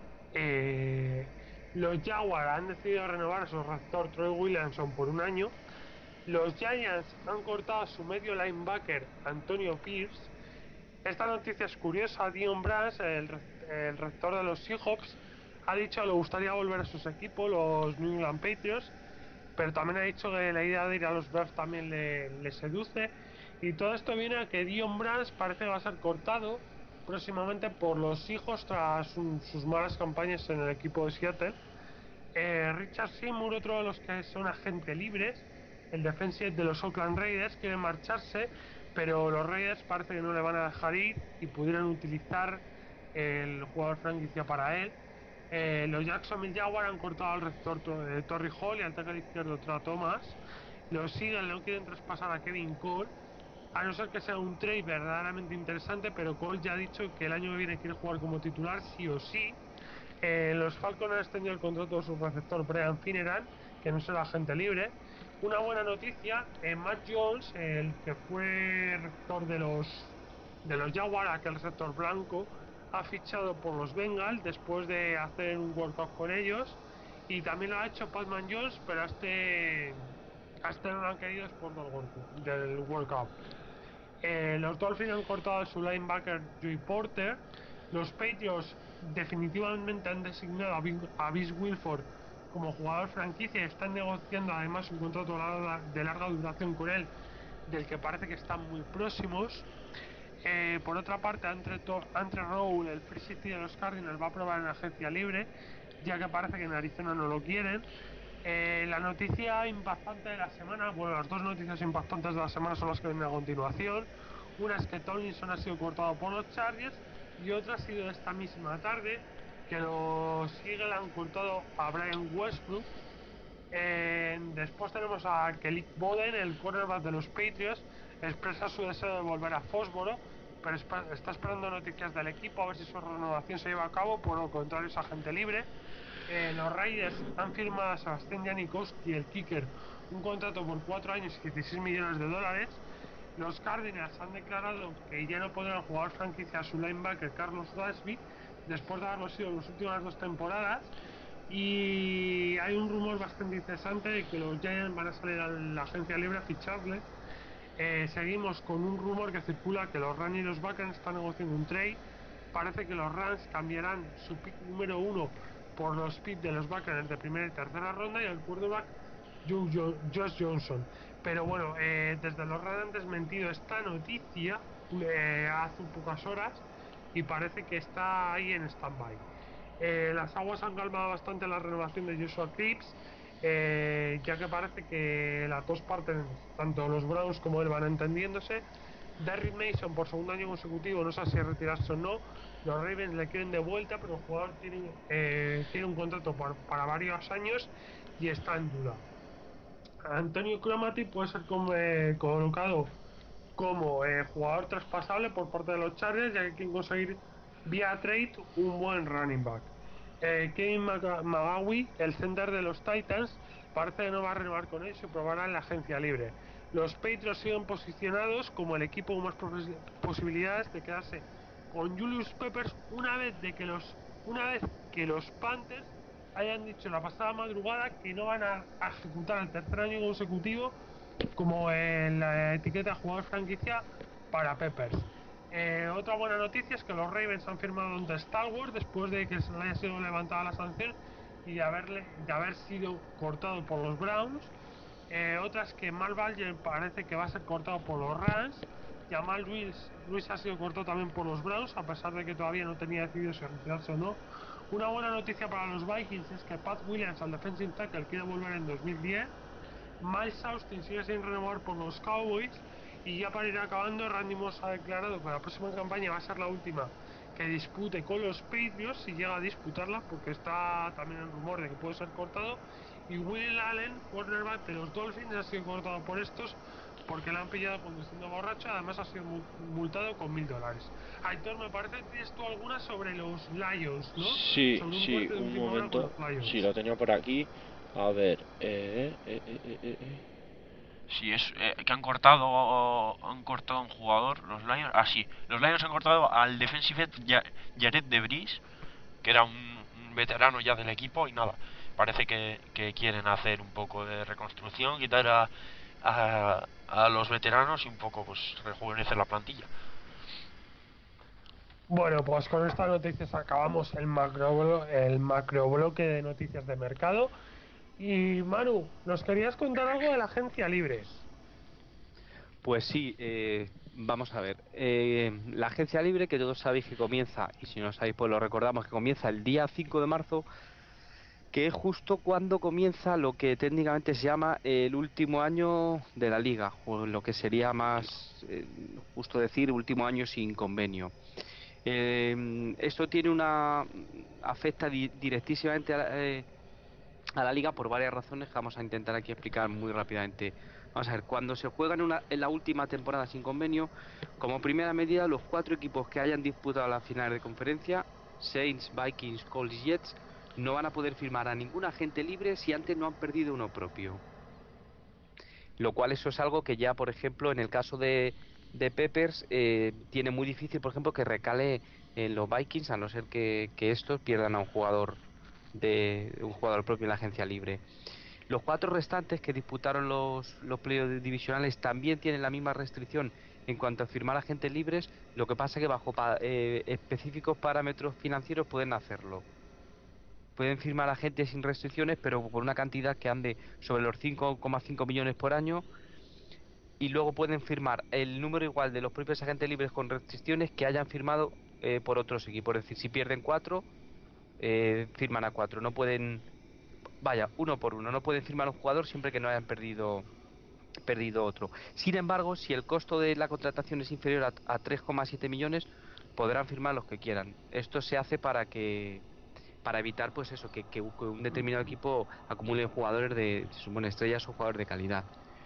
Eh, los Jaguars han decidido renovar a su receptor Troy Williamson por un año. Los Giants han cortado a su medio linebacker Antonio Pierce. Esta noticia es curiosa. Dion Branch, el, el rector de los Seahawks, ha dicho que le gustaría volver a sus equipos, los New England Patriots, pero también ha dicho que la idea de ir a los Bears también le, le seduce. Y todo esto viene a que Dion Branch parece que va a ser cortado próximamente por los hijos tras un, sus malas campañas en el equipo de Seattle. Eh, Richard Seymour, otro de los que son agentes libres, el defensive de los Oakland Raiders, quiere marcharse, pero los Raiders parece que no le van a dejar ir y pudieran utilizar el jugador franquicia para él. Eh, los Jacksonville Jaguars han cortado al receptor eh, Torrey Hall y al tackle izquierdo Tra Thomas. Los Eagles no quieren traspasar a Kevin Cole, a no ser que sea un trade verdaderamente interesante, pero Cole ya ha dicho que el año que viene quiere jugar como titular sí o sí. Eh, los Falcons han extendido el contrato de su receptor Brian Finneran, que no será agente libre. Una buena noticia, eh, Matt Jones, el que fue rector de los de los Jaguars, aquel receptor blanco, ha fichado por los Bengals después de hacer un workout con ellos, y también lo ha hecho Patman Jones, pero a este, a este no lo han querido después del workout. Del workout. Eh, los Dolphins han cortado a su linebacker Joey Porter. Los Patriots definitivamente han designado a, Big, a Vince Wilfork como jugador franquicia y están negociando además un contrato de larga, de larga duración con él, del que parece que están muy próximos. Eh, por otra parte, Andre, Andre Rowell, el free safety de los Cardinals, va a probar en agencia libre, ya que parece que en Arizona no lo quieren. Eh, la noticia impactante de la semana, bueno, las dos noticias impactantes de la semana son las que vienen a continuación. Una es que Tomlinson ha sido cortado por los Chargers y otra ha sido esta misma tarde que los Eagles han cortado a Brian Westbrook. Eh, después tenemos a Kelly Boden, el quarterback de los Patriots, expresa su deseo de volver a Foxboro, pero está esperando noticias del equipo a ver si su renovación se lleva a cabo. Por lo contrario, es agente libre. Eh, los Raiders han firmado a Sebastián Janikowski, el kicker, un contrato por cuatro años y dieciséis millones de dólares. Los Cardinals han declarado que ya no podrán jugar franquicia a su linebacker Carlos Dasby después de haberlo sido en las últimas dos temporadas. Y hay un rumor bastante interesante de que los Giants van a salir a la agencia libre a ficharle. Eh, seguimos con un rumor que circula que los Rams y los Buccaneers están negociando un trade. Parece que los Rams cambiarán su pick número uno por los picks de los Buccaneers de primera y tercera ronda y el quarterback Josh Johnson. Pero bueno, eh, desde los Rams han desmentido esta noticia eh, hace pocas horas y parece que está ahí en stand-by. Eh, las aguas han calmado bastante la renovación de Joshua Cribbs, eh, ya que parece que las dos partes, tanto los Browns como él, van entendiéndose. Derrick Mason por segundo año consecutivo, no sé si retirarse o no. Los Ravens le quieren de vuelta, pero el jugador tiene, eh, tiene un contrato por, para varios años y está en duda. Antonio Cromartie puede ser como, eh, colocado como eh, jugador traspasable por parte de los Chargers, ya que quieren conseguir vía trade un buen running back. Eh, Kevin McGaughy, el center de los Titans, parece que no va a renovar con él, se probará en la agencia libre. Los Patriots siguen posicionados como el equipo con más posibilidades de quedarse con Julius Peppers una vez de que los una vez que los Panthers hayan dicho la pasada madrugada que no van a ejecutar el tercer año consecutivo como en la etiqueta jugador franquicia para Peppers. Eh, otra buena noticia es que los Ravens han firmado un Star Wars después de que se le haya sido levantada la sanción y de, haberle, de haber sido cortado por los Browns. Eh, otra es que Mal Valjer parece que va a ser cortado por los Rams. Jamal Luis, Luis ha sido cortado también por los Browns, a pesar de que todavía no tenía decidido si retirarse o no. Una buena noticia para los Vikings es que Pat Williams, al defensive tackle, quiere volver en dos mil diez. Miles Austin sigue sin renovar por los Cowboys. Y ya para ir acabando, Randy Moss ha declarado que la próxima campaña va a ser la última que dispute con los Patriots, si llega a disputarla, porque está también el rumor de que puede ser cortado. Y Will Allen, cornerback de los Dolphins, ha sido cortado por estos porque le han pillado conduciendo borracho. Además ha sido multado con mil dólares. Aitor, me parece que tienes tú alguna sobre los Lions, ¿no? Sí, Sobre un sí, corte de un última hora momento. con los Lions. Sí, lo tenía por aquí. A ver, eh, eh, eh, eh, eh. Sí, es eh, que han cortado han cortado a un jugador, los Lions. Ah, sí, los Lions han cortado al defensive end Ja- Jared DeVries, que era un, un veterano ya del equipo, y nada, parece que, que quieren hacer un poco de reconstrucción, quitar a, a, a los veteranos y un poco pues rejuvenecer la plantilla. Bueno, pues con estas noticias acabamos el macro, el macrobloque de noticias de mercado. Y Manu, ¿nos querías contar algo de la agencia libre? Pues sí, eh, vamos a ver. Eh, la agencia libre, que todos sabéis que comienza, y si no sabéis, pues lo recordamos, que comienza el día cinco de marzo, que es justo cuando comienza lo que técnicamente se llama el último año de la liga, o lo que sería más eh, justo decir último año sin convenio. Eh, esto tiene una afecta di- directísimamente a, la- eh, a la liga por varias razones que vamos a intentar aquí explicar muy rápidamente. Vamos a ver, cuando se juega en, una, en la última temporada sin convenio, como primera medida, los cuatro equipos que hayan disputado la final de conferencia, Saints, Vikings, Colts y Jets, no van a poder firmar a ningún agente libre si antes no han perdido uno propio. Lo cual eso es algo que ya, por ejemplo, en el caso de, de Peppers, eh, tiene muy difícil, por ejemplo, que recale en los Vikings, a no ser que, que estos pierdan a un jugador de un jugador propio en la agencia libre. Los cuatro restantes que disputaron los, los playoffs divisionales también tienen la misma restricción en cuanto a firmar agentes libres, lo que pasa que bajo pa- eh, específicos parámetros financieros pueden hacerlo. Pueden firmar agentes sin restricciones, pero por una cantidad que ande sobre los cinco coma cinco millones por año, y luego pueden firmar el número igual de los propios agentes libres con restricciones que hayan firmado eh, por otros equipos. Es decir, si pierden cuatro, eh, firman a cuatro. No pueden, vaya, uno por uno. No pueden firmar a un jugador siempre que no hayan perdido perdido otro. Sin embargo, si el costo de la contratación es inferior a, a tres coma siete millones, podrán firmar los que quieran. Esto se hace para que para evitar pues eso, que, que un determinado equipo acumule jugadores de, se supone, estrellas o jugadores de calidad.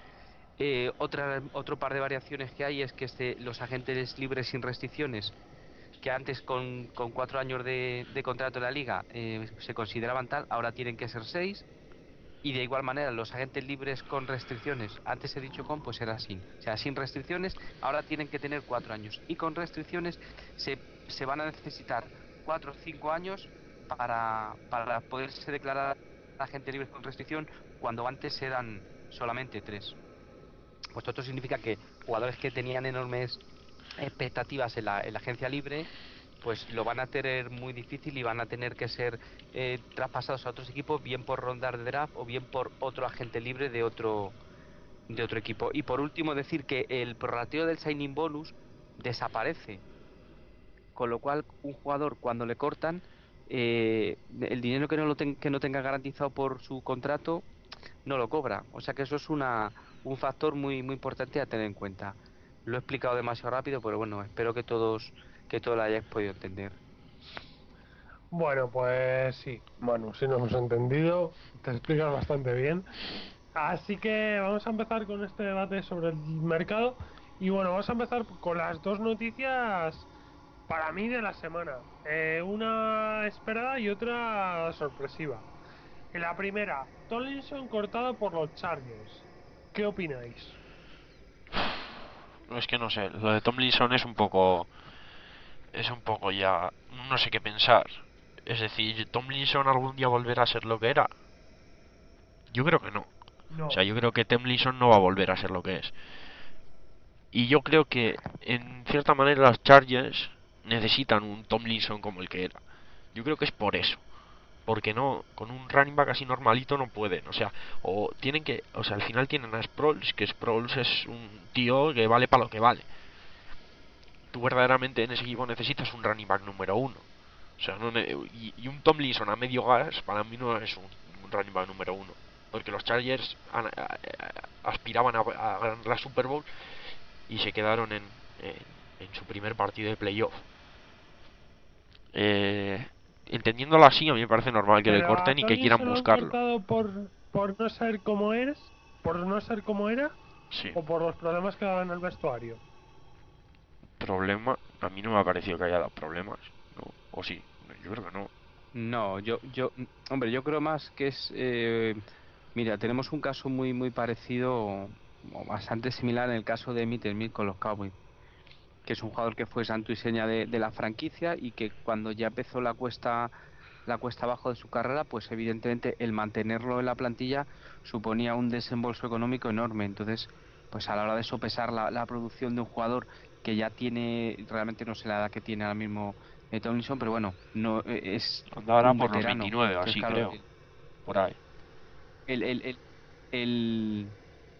Eh, otra, otro par de variaciones que hay es que este, los agentes libres sin restricciones, que antes con, con cuatro años de, de contrato en la liga eh, se consideraban tal, ahora tienen que ser seis. Y de igual manera, los agentes libres con restricciones, antes he dicho con, pues era sin. O sea, sin restricciones, ahora tienen que tener cuatro años. Y con restricciones se, se van a necesitar cuatro o cinco años para, para poderse declarar agente libre con restricción, cuando antes eran solamente tres. Pues esto significa que jugadores que tenían enormes expectativas en la, en la agencia libre, pues lo van a tener muy difícil y van a tener que ser eh, traspasados a otros equipos, bien por rondar de draft o bien por otro agente libre de otro de otro equipo. Y por último decir que el prorrateo del signing bonus desaparece, con lo cual un jugador cuando le cortan eh, el dinero que no lo ten- que no tenga garantizado por su contrato no lo cobra. O sea que eso es una un factor muy muy importante a tener en cuenta. Lo he explicado demasiado rápido, pero bueno, espero que todos que todos lo hayáis podido entender. Bueno, pues sí, Manu, si nos hemos entendido, te explicas bastante bien. Así que vamos a empezar con este debate sobre el mercado. Y bueno, vamos a empezar con las dos noticias para mí de la semana. Eh, una esperada y otra sorpresiva. En la primera, Tomlinson cortado por los Chargers. ¿Qué opináis? No, es que no sé, lo de Tomlinson es un poco... Es un poco ya... No sé qué pensar. Es decir, ¿Tomlinson algún día volverá a ser lo que era? Yo creo que no. O No, sea, yo creo que Tomlinson no va a volver a ser lo que es. Y yo creo que, en cierta manera, los Chargers necesitan un Tomlinson como el que era. Yo creo que es por eso. Porque no, con un running back así normalito no pueden. O sea, o tienen que... O sea, al final tienen a Sproles, que Sproles es un tío que vale para lo que vale. Tú verdaderamente en ese equipo necesitas un running back número uno. O sea, no ne- y, y un Tomlinson a medio gas para mí no es un, un running back número uno. Porque los Chargers an- a- a- aspiraban a, a ganar la Super Bowl y se quedaron en, en, en su primer partido de playoff. Eh, entendiéndolo así, a mí me parece normal que le pero a corten y que quieran Tomlinson lo han buscarlo. cortado por, por no ser como eres, por no ser como era, Sí, o por los problemas que daba en el vestuario. problema. A mí no me ha parecido que haya dado problemas. No, o sí, yo creo que no. No, yo, yo, mm, hombre, yo creo más que es, eh, mira, tenemos un caso muy, muy parecido o bastante similar en el caso de Emmitt Smith con los Cowboys, que es un jugador que fue santo y seña de, de la franquicia y que cuando ya empezó la cuesta, la cuesta abajo de su carrera, pues evidentemente el mantenerlo en la plantilla suponía un desembolso económico enorme. Entonces, pues a la hora de sopesar la, la producción de un jugador que ya tiene, realmente no sé la edad que tiene ahora mismo eh, Tomlinson, pero bueno, no eh, es Anda ahora un por los veterano. veintinueve, Entonces, así claro, creo. Por ahí. el, el, el, el,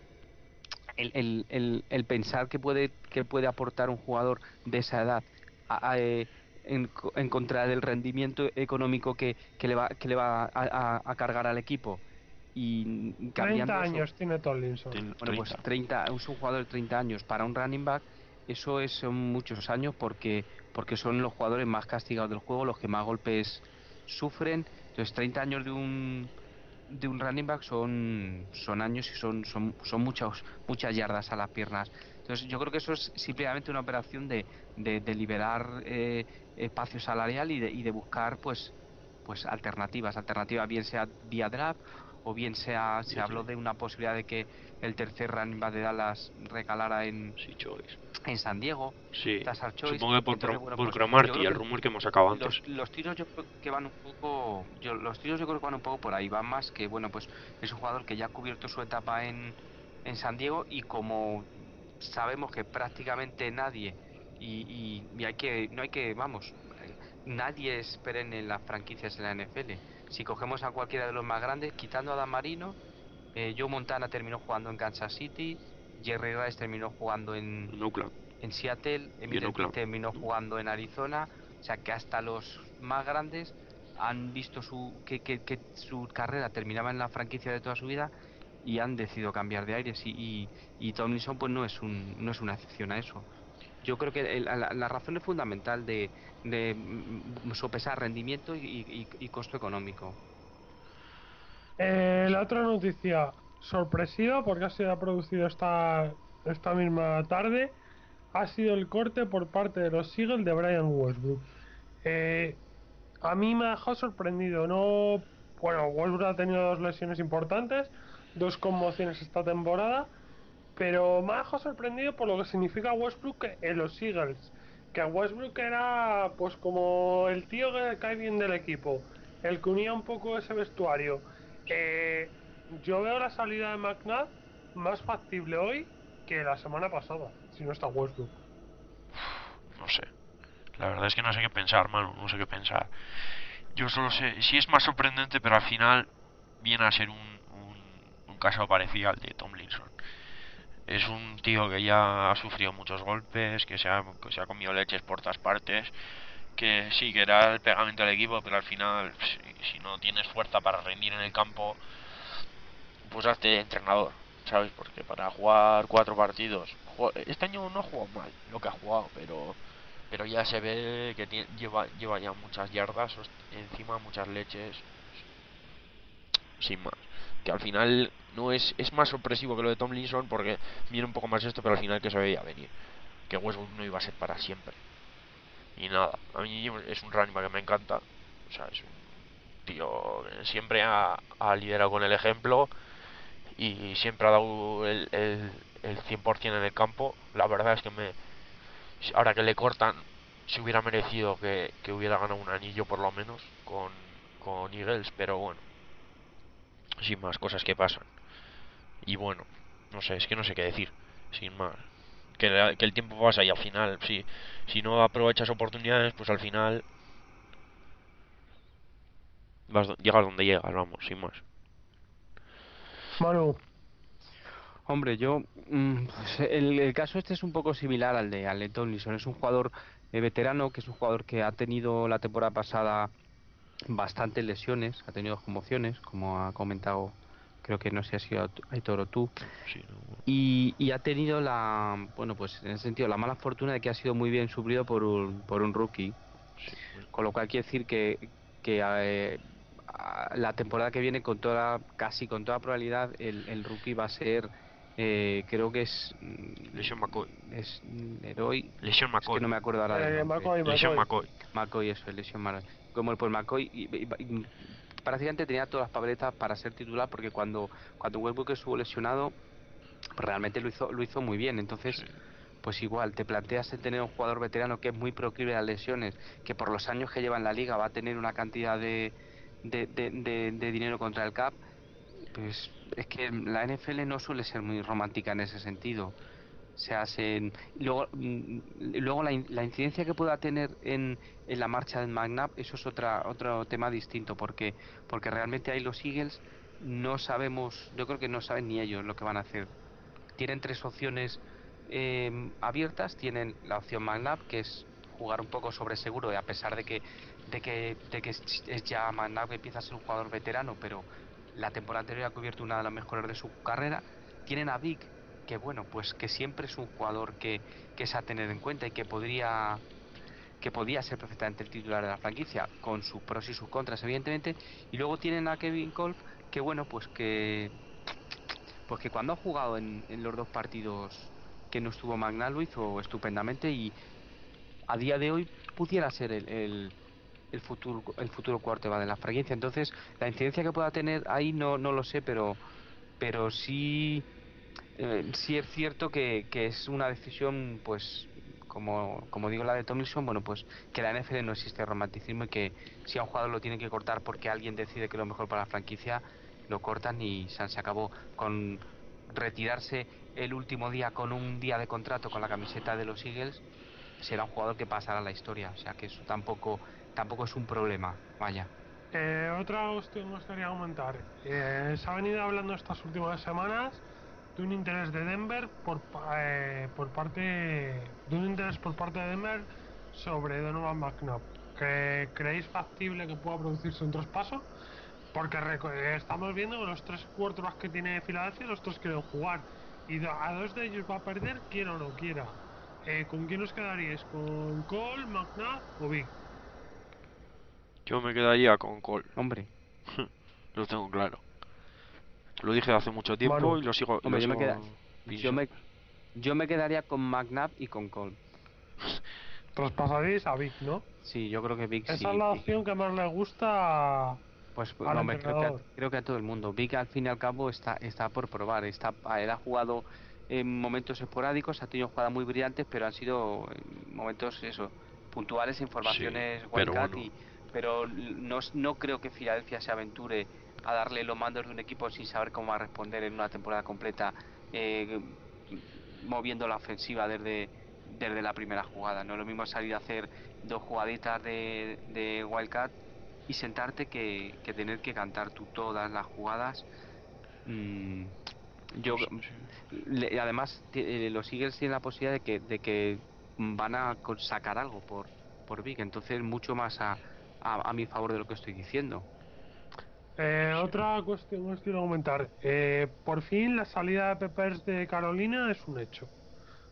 el, el, el, el pensar que puede, que puede aportar un jugador de esa edad a- a, eh, en, co- en contra del rendimiento económico que, que le va, que le va a, a- a cargar al equipo y treinta cambiando eso, años tiene Tomlinson. Ten- bueno, pues treinta. treinta es un jugador de treinta años para un running back, eso es, son muchos años porque, porque son los jugadores más castigados del juego, los que más golpes sufren. Entonces, treinta años de un de un running back son, son años y son, son, son muchos, muchas yardas a las piernas. Entonces, yo creo que eso es simplemente una operación de, de, de liberar eh, espacio salarial y de, y de buscar pues, pues alternativas, alternativas bien sea vía draft o bien sea, se Sí, sí. habló de una posibilidad de que el tercer running back de Dallas recalara en, Sí, choice. en San Diego, Sí. Tassar Choice. Supongo que por, Entonces, Cro- bueno, por pues yo Cromarty, creo el que rumor que hemos sacado antes. los, los tiros yo creo que van un poco, yo los tiros yo creo que van un poco por ahí, van más que, bueno, pues es un jugador que ya ha cubierto su etapa en, en San Diego y como sabemos que prácticamente nadie y, y, y hay que, no hay que, vamos, eh, nadie es perenne en las franquicias en la N F L. Si cogemos a cualquiera de los más grandes, quitando a Dan Marino, eh, Joe Montana terminó jugando en Kansas City, Jerry Rice terminó jugando en, En Oakland. en Seattle, Y en Emmitt Smith Oakland. terminó jugando en Arizona, o sea que hasta los más grandes han visto su que, que, que su carrera terminaba en la franquicia de toda su vida y han decidido cambiar de aires y, y, y Tomlinson pues no es un no es una excepción a eso. Yo creo que el- la, la razón es fundamental de, de mm, sopesar rendimiento y, y, y costo económico. Eh, la otra noticia sorpresiva, porque ha sido producido esta, esta misma tarde, ha sido el corte por parte de los Eagles de Brian Westbrook. Eh, a mí me ha dejado sorprendido. No, bueno, Westbrook ha tenido dos lesiones importantes, dos conmociones esta temporada, pero me ha dejado sorprendido por lo que significa Westbrook en los Eagles. Que Westbrook era pues como el tío que cae bien del equipo, el que unía un poco ese vestuario. Eh, yo veo la salida de McNabb más factible hoy que la semana pasada, si no está Westbrook. No sé. La verdad es que no sé qué pensar, Manu. No sé qué pensar. Yo solo sé. Sí es más sorprendente, pero al final viene a ser un, un, un caso parecido al de Tomlinson. Es un tío que ya ha sufrido muchos golpes, que se ha, que se ha comido leches por todas partes, que sí, que era el pegamento del equipo, pero al final, si, si no tienes fuerza para rendir en el campo, pues hazte entrenador, ¿sabes? Porque para jugar cuatro partidos, jo- este año no ha jugado mal lo que ha jugado, pero pero ya se ve que tie- lleva lleva ya muchas yardas host- encima, muchas leches, sin más. Que al final no es es más sorpresivo que lo de Tomlinson porque viene un poco más esto, pero al final que se veía venir. Que Westbrook no iba a ser para siempre. Y nada, a mí es un running back que me encanta. O sea, es un tío que siempre ha, ha liderado con el ejemplo y siempre ha dado el, el, el cien por ciento en el campo. La verdad es que me ahora que le cortan, se hubiera merecido que, que hubiera ganado un anillo por lo menos con, con Eagles, pero bueno, sin más cosas que pasan. Y bueno, no sé, es que no sé qué decir, sin más. Que, la- que el tiempo pasa y al final, si, si no aprovechas oportunidades, pues al final vas, do- llegas donde llegas, vamos, sin más. Manu, Hombre, yo. mm, pues el, el caso este es un poco similar al de, al de Tomlinson. Es un jugador eh, veterano, que es un jugador que ha tenido la temporada pasada bastantes lesiones, ha tenido conmociones, como ha comentado, creo que no sé si ha sido Aitor o tú. Sí, no, Y, y ha tenido la. Bueno, pues en ese sentido, la mala fortuna de que ha sido muy bien suplido por un, por un rookie. sí, bueno, Con lo cual quiere decir que, que eh, a- la temporada que viene, con toda, casi con toda probabilidad, el, el rookie va a ser, eh, creo que es, Lesión McCoy. mm, es mm, Heroi, Lesión es que McCoy. no me acuerdo ahora del eh, nombre. McCoy, Lesión McCoy. McCoy. McCoy, eso es lesión mala. Como el pues McCoy, y, y- y prácticamente tenía todas las papeletas para ser titular, porque cuando, cuando Westbrook estuvo lesionado, pues realmente lo hizo, lo hizo muy bien. Sí, Entonces, pues igual, te planteas el tener un jugador veterano que es muy proclive a las lesiones, que por los años que lleva en la liga va a tener una cantidad de, de, de, de- de dinero contra el cap. Pues es que la N F L no suele ser muy romántica en ese sentido. Se hacen. Luego, mm, luego la, in- la incidencia que pueda tener en, en la marcha del McNabb, eso es otra, otro tema distinto, porque, porque realmente ahí los Eagles no sabemos, yo creo que no saben ni ellos lo que van a hacer. Tienen tres opciones eh, abiertas. Tienen la opción McNabb, que es jugar un poco sobre seguro, y a pesar de que, de que, de que es, es ya McNabb que empieza a ser un jugador veterano, pero la temporada anterior ha cubierto una de las mejores de su carrera. Tienen a Vic, que bueno, pues que siempre es un jugador que, que es a tener en cuenta y que podría que podía ser perfectamente el titular de la franquicia, con sus pros y sus contras, evidentemente. Y luego tienen a Kevin Kolb, que bueno, pues que pues que cuando ha jugado en, en los dos partidos que no estuvo Magna lo hizo estupendamente, y a día de hoy pudiera ser el, el, el futuro el futuro quarterback de la franquicia. Entonces, la incidencia que pueda tener ahí no no lo sé, pero pero sí eh, sí es cierto que, que es una decisión, pues como, como digo la de Tomlinson, bueno, pues que la N F L no existe romanticismo, y que si a un jugador lo tiene que cortar porque alguien decide que es lo mejor para la franquicia, lo cortan y se, se acabó. Con retirarse el último día con un día de contrato con la camiseta de los Eagles, será un jugador que pasará a la historia, o sea que eso tampoco, tampoco es un problema, vaya. Eh, otra cuestión que me gustaría comentar. Eh, se ha venido hablando estas últimas semanas de un interés de Denver por, pa- eh, por parte de un interés por parte de Denver sobre Donovan McNabb. ¿Que ¿Creéis factible que pueda producirse un traspaso? Porque reco- eh, estamos viendo que los tres quarterbacks que tiene Filadelfia, los tres quieren jugar. Y do- a dos de ellos va a perder, quiera o no quiera. Eh, ¿con quién os quedaríais? ¿Con Cole, McNabb o Vic? yo me quedaría con Cole. Hombre, Lo tengo claro. Lo dije hace mucho Manu. tiempo y lo sigo, y lo hombre, yo me queda, sigo yo pensando. me yo me quedaría con McNabb y con Cole. Traspasaréis a Vic, ¿no? Sí, yo creo que Vic Esa es sí. la Vic- opción que más le gusta a- Pues al no, hombre, creo que a, entrenador. creo que a todo el mundo. Vic al fin y al cabo está, está por probar. Está, él ha jugado en momentos esporádicos, ha tenido jugadas muy brillantes, pero han sido en momentos eso, puntuales, en Sí, formaciones pero wildcat, bueno, y pero no, es- no creo que Filadelfia se aventure a darle los mandos de un equipo sin saber cómo va a responder en una temporada completa, eh, moviendo la ofensiva desde, desde la primera jugada. No es lo mismo salir a hacer dos jugaditas de, de wildcat y sentarte, que, que tener que cantar tú todas las jugadas. Mm, no yo sé, mm, sí. le- Además ti- eh, los Eagles tienen la posibilidad de que de que van a con- sacar algo por por Vic, entonces mucho más a, a, a mi favor de lo que estoy diciendo. Eh, otra cuestión que os quiero comentar. Eh, por fin la salida de Peppers de Carolina es un hecho.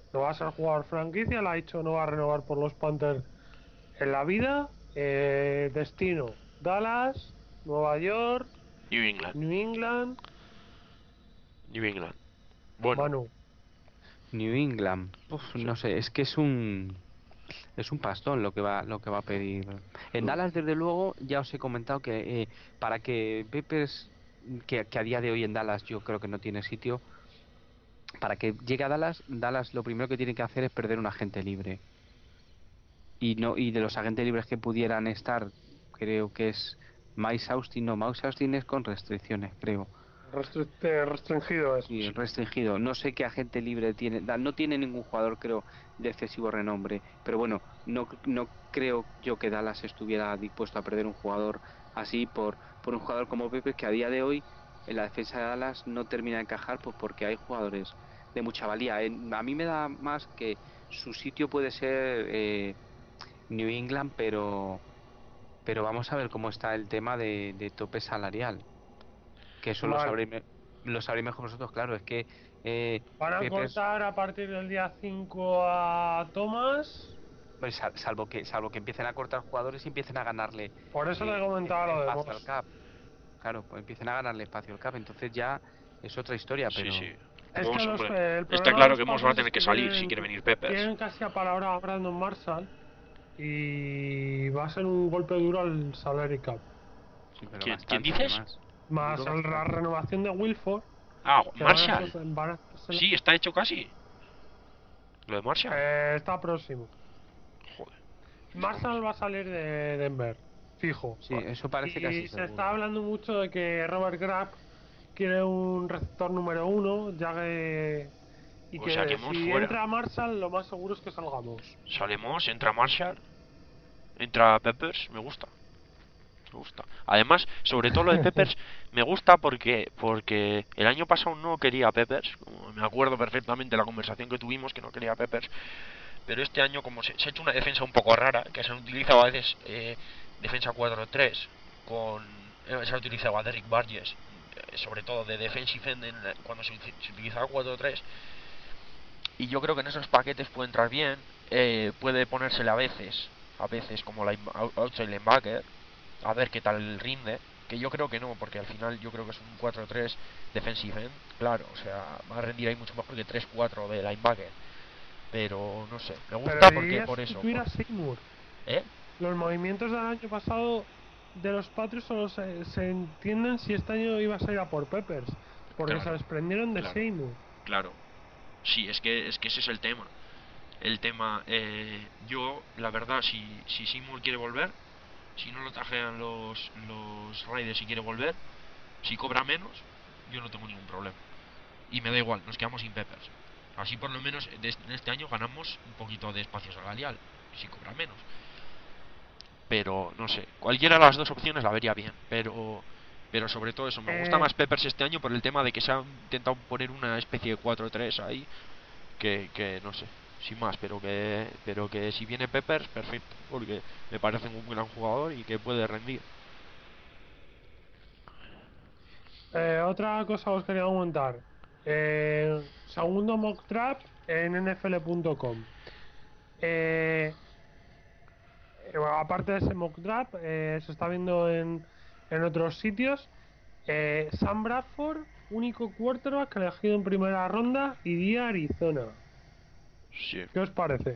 no va a ser jugador franquicia, le ha dicho no va a renovar por los Panthers en la vida. Eh, destino, Dallas, Nueva York, New England. New England, New England. Bueno, Manu. New England. Uf, Sí. no sé, es que es un es un pastón lo que va lo que va a pedir. En Dallas, desde luego, ya os he comentado que eh, para que Peppers, que, que a día de hoy en Dallas yo creo que no tiene sitio, para que llegue a Dallas, Dallas lo primero que tiene que hacer es perder un agente libre. Y no y de los agentes libres que pudieran estar, creo que es Miles Austin, no, Miles Austin es con restricciones, creo. Restri- eh, restringido es. Sí, restringido. No sé qué agente libre tiene. da- No tiene ningún jugador, creo, de excesivo renombre. Pero bueno, no, no creo yo que Dallas estuviera dispuesto a perder un jugador así por, por un jugador como Pepe, que a día de hoy en la defensa de Dallas no termina de encajar, pues porque hay jugadores de mucha valía. En- a mí me da más que su sitio puede ser eh, New England, pero, pero vamos a ver cómo está el tema de, de tope salarial. Que eso lo Vale. sabréis, me- lo sabréis mejor vosotros, claro. Es que eh, Van a Peppers, cortar a partir del día cinco a Thomas. pues, sal- salvo que salvo que empiecen a cortar jugadores y empiecen a ganarle Por eso eh, te comentaba lo de espacio al Moss. cap. Claro, pues empiecen a ganarle espacio al cap. Entonces ya es otra historia, Sí, sí. pero Es Moss, que los, hombre, eh, el está problema de claro los que Moss va a Patriots tener es que que salir si tienen, quiere venir Peppers. tienen casi a palabra a Brandon Marshall y va a ser un golpe duro al salary cap. sí, pero ¿Quién- bastante, quién dices? además. Más Duro el- la bastante. renovación de Wilford. Ah, Que van a Marshall. hacer- van a hacer- Sí, está hecho casi. Lo de Marshall. eh, está próximo. Joder. Marshall va a salir de Denver, fijo. Sí, eso parece y casi se seguro. está hablando mucho de que Robert Kraft quiere un receptor número uno, ya que y O que sea, que Moss si fuera. entra Marshall lo más seguro es que salgamos. Sale Moss, entra Marshall, entra Peppers, me gusta. Me gusta. Además, sobre todo lo de Peppers, me gusta porque porque el año pasado no quería Peppers. Como me acuerdo perfectamente de la conversación que tuvimos, que no quería Peppers. Pero este año, como se, se ha hecho una defensa un poco rara, que se han utilizado a veces eh, defensa cuatro tres, con eh, se ha utilizado a Derrick Barges, eh, sobre todo de defensive end en la- cuando se, se utilizaba cuatro tres. Y yo creo que en esos paquetes puede entrar bien, eh, puede ponérsele a veces, a veces como line, outside linebacker, a ver qué tal rinde, que yo creo que no, porque al final yo creo que es un cuatro tres defensive end, claro, o sea, va a rendir ahí mucho mejor que tres cuatro de linebacker, pero no sé, me gusta Pero porque iría a por eso, sustituir a por- Seymour. ¿eh? Los movimientos del año pasado de los Patriots solo se, se entienden si este año ibas a ir a por Peppers, porque Claro, se desprendieron de claro. Seymour. Claro, sí, es que, es que ese es el tema. El tema, eh, yo, la verdad, si, si Seymour quiere volver, si no lo trajean los, los Raiders y quiere volver, si cobra menos, yo no tengo ningún problema. Y me da igual, nos quedamos sin Peppers. Así por lo menos de este, en este año ganamos un poquito de espacio salarial, si cobra menos. Pero, no sé, cualquiera de las dos opciones la vería bien, pero... Pero sobre todo eso, me gusta Eh, más Peppers este año por el tema de que se ha intentado poner una especie de cuatro tres ahí, que, que no sé, sin más, pero que pero que si viene Peppers, perfecto, porque me parece un gran jugador y que puede rendir. Eh, otra cosa os quería comentar. Eh, segundo mock draft en N F L punto com. Eh, eh, bueno, aparte de ese mock draft, eh, se está viendo en, en otros sitios. Eh, Sam Bradford, único quarterback elegido en primera ronda, iría a Arizona. Sí. ¿Qué os parece?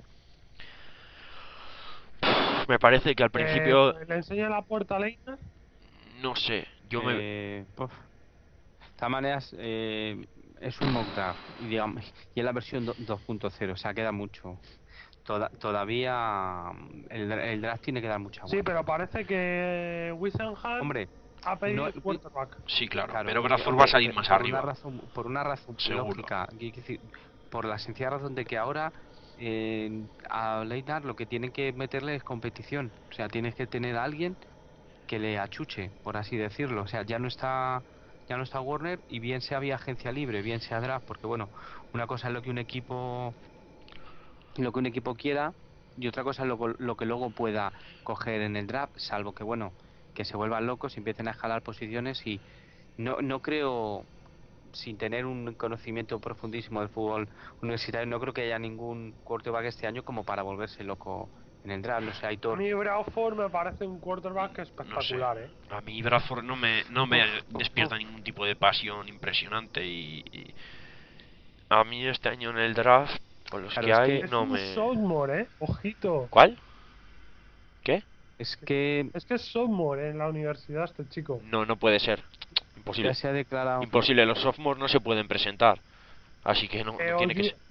Me parece que al Eh, principio, ¿Le enseña la puerta a Leiner? no sé, yo me... Eh, puf. De todas maneras, eh, es un mock draft y, digamos, y es la versión do- dos punto cero, o sea, queda mucho. Toda- todavía mm, el, dra- el draft tiene que dar mucha Sí, vuelta. pero parece que Wissenham Hombre, ha pedido no- quarterback. Sí, claro, claro, pero hombre, Bradford hombre, va a salir pe- más por arriba. una razón, por una razón Seguro. lógica, quiero decir, por la sencilla razón de que ahora eh, a Leitnar lo que tienen que meterle es competición, o sea, tienes que tener a alguien que le achuche, por así decirlo, o sea, ya no está ya no está Warner y bien sea vía agencia libre, bien sea draft, porque bueno, una cosa es lo que un equipo lo que un equipo quiera y otra cosa es lo, lo que luego pueda coger en el draft, salvo que bueno, que se vuelvan locos y empiecen a escalar posiciones y no no creo sin tener un conocimiento profundísimo del fútbol universitario, no creo que haya ningún quarterback este año como para volverse loco en el draft. No sé, A Aitor. mí Bradford me parece un quarterback No sé. espectacular, ¿eh? A mí Bradford no me, no me Uf, despierta uf. ningún tipo de pasión impresionante y, y a mí este año en el draft, con los Claro, que es hay, que- Es no un me... sophomore, ¿eh? Ojito. ¿Cuál? ¿Qué? Es que Es que es sophomore en la universidad este chico. No, no puede ser. ya Imposible. se ha declarado. Imposible, los sophomores no se pueden presentar. Así que no, Eh, no tiene que oye, ser.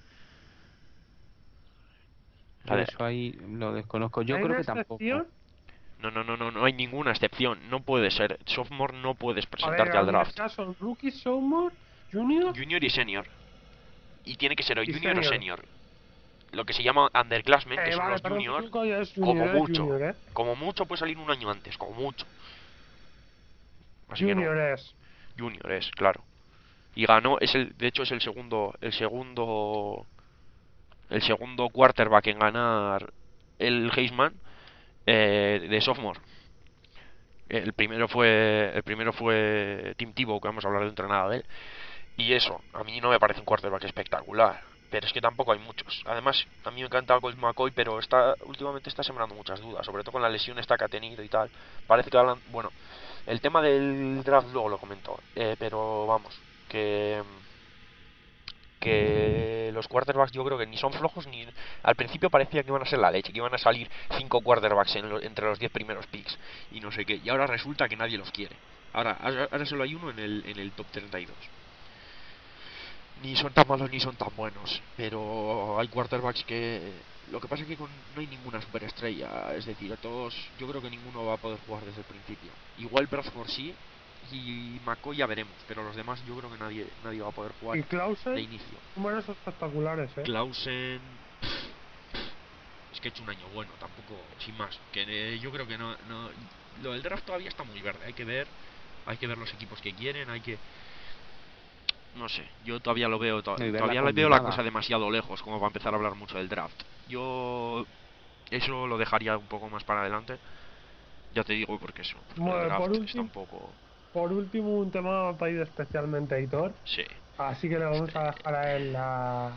Yo Vale. eso ahí lo desconozco. Yo ¿hay creo una que tampoco. excepción? No, no, no, no, no hay ninguna excepción. No puede ser. Sophomore no puedes A ver, presentarte la al draft. universidad son rookie, sophomore, junior Junior y senior. Y tiene que ser o y junior o senior. senior. Lo que se llama underclassmen, que Eh, son vale, los perdón, juniors. cinco ya es Como junior, es mucho. junior, ¿eh? Como mucho puede salir un año antes, como mucho. Así que no. Junior es. Junior es, claro. Y ganó, es el, de hecho es el segundo, el segundo, el segundo quarterback en ganar el Heisman eh, de sophomore. El primero fue, el primero fue Tim Tebow, que vamos a hablar de un entrenador de él. Y eso, a mí no me parece un quarterback espectacular, pero es que tampoco hay muchos. Además, a mí me encanta Colt McCoy, pero está, últimamente está sembrando muchas dudas, sobre todo con la lesión esta que ha tenido y tal. Parece que hablan, bueno, el tema del draft luego lo comentó, eh, pero vamos, que que los quarterbacks yo creo que ni son flojos ni al principio parecía que iban a ser la leche, que iban a salir cinco quarterbacks en lo, entre los diez primeros picks y no sé qué, y ahora resulta que nadie los quiere. Ahora, ahora solo hay uno en el, en el top treinta y dos. Ni son tan malos ni son tan buenos, pero hay quarterbacks que lo que pasa es que con, no hay ninguna superestrella, es decir, a todos yo creo que ninguno va a poder jugar desde el principio. Igual Bradford sí y McCoy ya veremos, pero los demás yo creo que nadie nadie va a poder jugar Y Clausen, de inicio. números espectaculares, ¿eh? Clausen es que ha hecho un año bueno, tampoco sin más, que eh, yo creo que no, no lo del draft todavía está muy verde, hay que ver, hay que ver los equipos que quieren, hay que no sé, yo todavía lo veo, to No, y verla todavía le veo la combinada. cosa demasiado lejos como para empezar a hablar mucho del draft. Yo eso lo dejaría un poco más para adelante. Ya te digo porque eso, porque el Bueno, draft por está último, un poco... por último, un tema me ha pedido especialmente Aitor. Sí. Así que le vamos Este, a dejar a él la,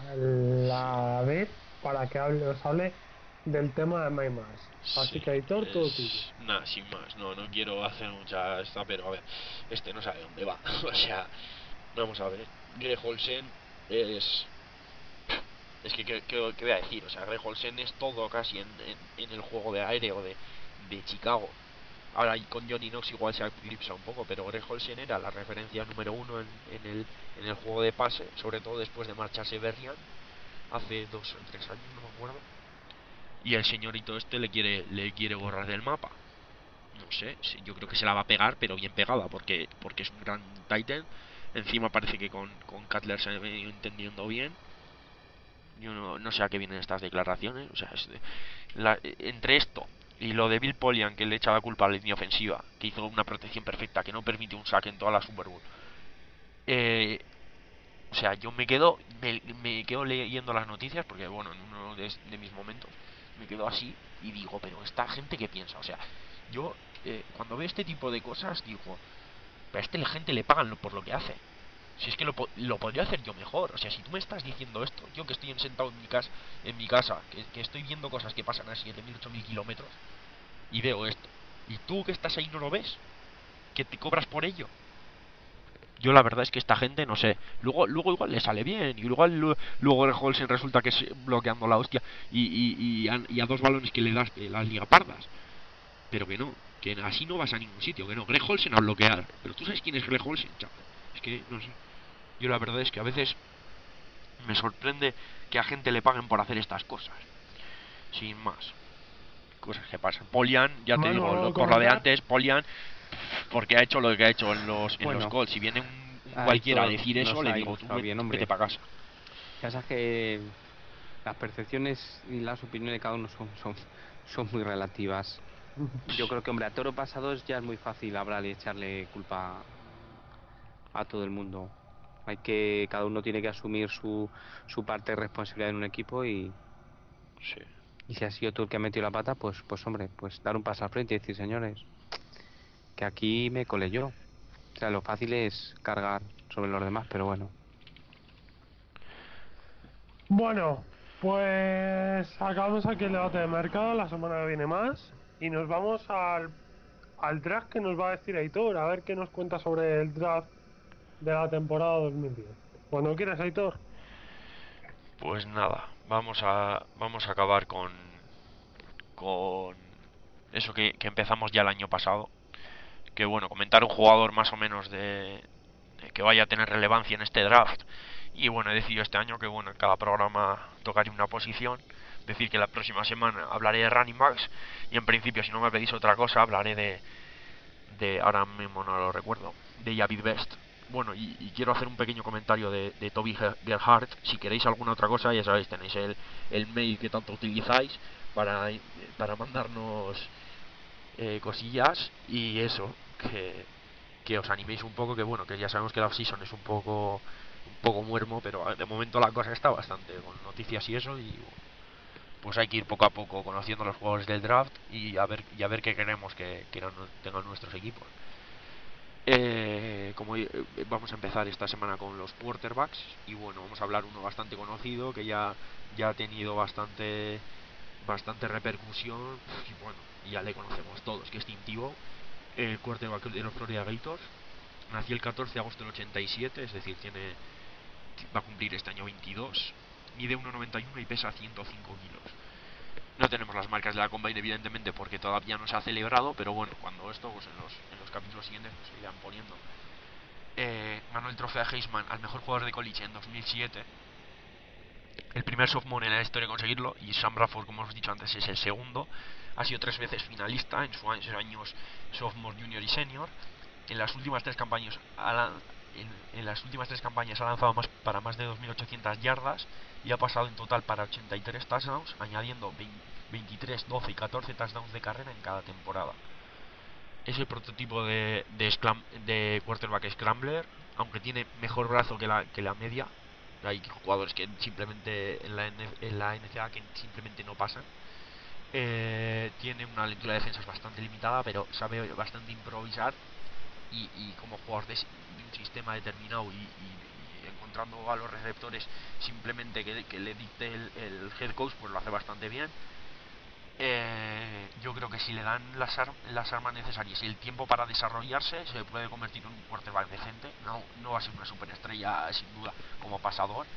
la vez para que hable, os hable del tema de Maymars. Así Sí, que Aitor, todo tuyo. es... Nada, sin más, no, no quiero hacer mucha esta, pero a ver, este no sabe dónde va. O sea, vamos a ver, Greg Olsen es... Es que, ¿qué, qué, qué voy a decir? O sea, Greg Olsen es todo casi en, en, en el juego de aéreo de, de Chicago. Ahora y con Johnny Knox igual se eclipsa un poco, pero Greg Olsen era la referencia número uno en, en, el, en el juego de pase, sobre todo después de marcharse Berrian, hace dos o tres años, no me acuerdo. Y el señorito este le quiere le quiere borrar del mapa. No sé, yo creo que se la va a pegar, pero bien pegada, porque porque es un gran Titan. Encima parece que con, con Cutler se ha venido entendiendo bien. Yo no, no sé a qué vienen estas declaraciones. O sea, es de, la, entre esto y lo de Bill Polian, que le echa la culpa a la línea ofensiva, que hizo una protección perfecta, que no permite un saque en toda la Super Bowl. Eh, o sea, yo me quedo me, me quedo leyendo las noticias, porque bueno, en uno de, de mis momentos me quedo así y digo, pero esta gente qué piensa. O sea, yo eh, cuando veo este tipo de cosas digo, pero a este la gente le pagan por lo que hace. Si es que lo, lo podría hacer yo mejor. O sea, si tú me estás diciendo esto, yo que estoy sentado en mi casa, en mi casa que, que estoy viendo cosas que pasan a siete mil, ocho mil kilómetros, y veo esto, y tú que estás ahí no lo ves, que te cobras por ello. Yo la verdad es que esta gente, no sé, luego luego igual le sale bien, y luego luego el Holsen resulta que es bloqueando la hostia, y, y, y, a, y a dos balones que le das eh, las liga pardas. Pero que no, que así no vas a ningún sitio, que no. Greg Olsen a bloquear. Pero tú sabes quién es Greg Olsen, chaval. Es que, no sé. Yo la verdad es que a veces me sorprende que a gente le paguen por hacer estas cosas. Sin más. Cosas que pasan. Polian, ya te Manu, digo, lo, por lo de antes, Polian, porque ha hecho lo que ha hecho en los, en Bueno, los Colts. Si viene un, un ahí cualquiera a todo decir eso, nos le ha digo, tú ilustrado bien, hombre. vete para casa. Pasa que las percepciones y las opiniones de cada uno son, son, son muy relativas. Yo creo que, hombre, a toro pasado ya es muy fácil hablar y echarle culpa a todo el mundo. Hay que, cada uno tiene que asumir su, su parte de responsabilidad en un equipo y, Sí. y si ha sido tú el que ha metido la pata, pues, pues hombre, pues dar un paso al frente y decir, señores, que aquí me colé yo. O sea, lo fácil es cargar sobre los demás, pero bueno. Bueno, pues acabamos aquí el debate de mercado, la semana que viene más, y nos vamos al, al draft que nos va a decir Aitor, a ver qué nos cuenta sobre el draft de la temporada dos mil diez. Cuando quieras, Aitor. Pues nada, vamos a vamos a acabar con con eso que, que empezamos ya el año pasado. Que bueno, comentar un jugador más o menos de, de que vaya a tener relevancia en este draft. Y bueno, he decidido este año que bueno, en cada programa tocaré una posición. Decir que la próxima semana hablaré de running backs. Y en principio, si no me pedís otra cosa, hablaré de, de ahora mismo no lo recuerdo, de Javid Best. Bueno, y, y quiero hacer un pequeño comentario de, de Toby Gerhardt. Si queréis alguna otra cosa, ya sabéis, tenéis el, el mail que tanto utilizáis para, para mandarnos eh, cosillas. Y eso, que, que os animéis un poco, que bueno, que ya sabemos que la off-season es un poco un poco muermo, pero de momento la cosa está bastante con noticias y eso, y pues hay que ir poco a poco conociendo los jugadores del draft y a ver, y a ver qué queremos que, que tengan nuestros equipos. Eh, como eh, vamos a empezar esta semana con los quarterbacks, y bueno, vamos a hablar uno bastante conocido que ya, ya ha tenido bastante bastante repercusión, y bueno, ya le conocemos todos, que es Tim Tebow, el quarterback de los Florida Gators. Nació el catorce de agosto del ochenta y siete, es decir, tiene va a cumplir este año veintidós. Mide uno noventa y uno y pesa ciento cinco kilos. No tenemos las marcas de la Combine, evidentemente, porque todavía no se ha celebrado, pero bueno, cuando esto, pues en los, en los capítulos siguientes pues, se irán poniendo. Eh, ganó el trofeo de Heisman al mejor jugador de college en dos mil siete. El primer sophomore en la historia de conseguirlo, y Sam Bradford, como os he dicho antes, es el segundo. Ha sido tres veces finalista en sus años sophomore, junior y senior. En las últimas tres campañas ha, en, en las últimas tres campañas ha lanzado más, para más de dos mil ochocientas yardas y ha pasado en total para ochenta y tres touchdowns, añadiendo veintitrés, doce y catorce touchdowns de carrera en cada temporada. Es el prototipo de, de, scram, de quarterback scrambler, aunque tiene mejor brazo que la, que la media. Hay jugadores que simplemente en la, en la N C A A que simplemente no pasan. Eh, tiene una lectura de defensas bastante limitada, pero sabe bastante improvisar. Y, y como jugador de, de un sistema determinado y, y, y encontrando a los receptores simplemente que, que le dicte el, el head coach, pues lo hace bastante bien. Eh, yo creo que si le dan las, ar las armas necesarias y el tiempo para desarrollarse, se puede convertir en un quarterback decente. No, no va a ser una superestrella sin duda como pasador,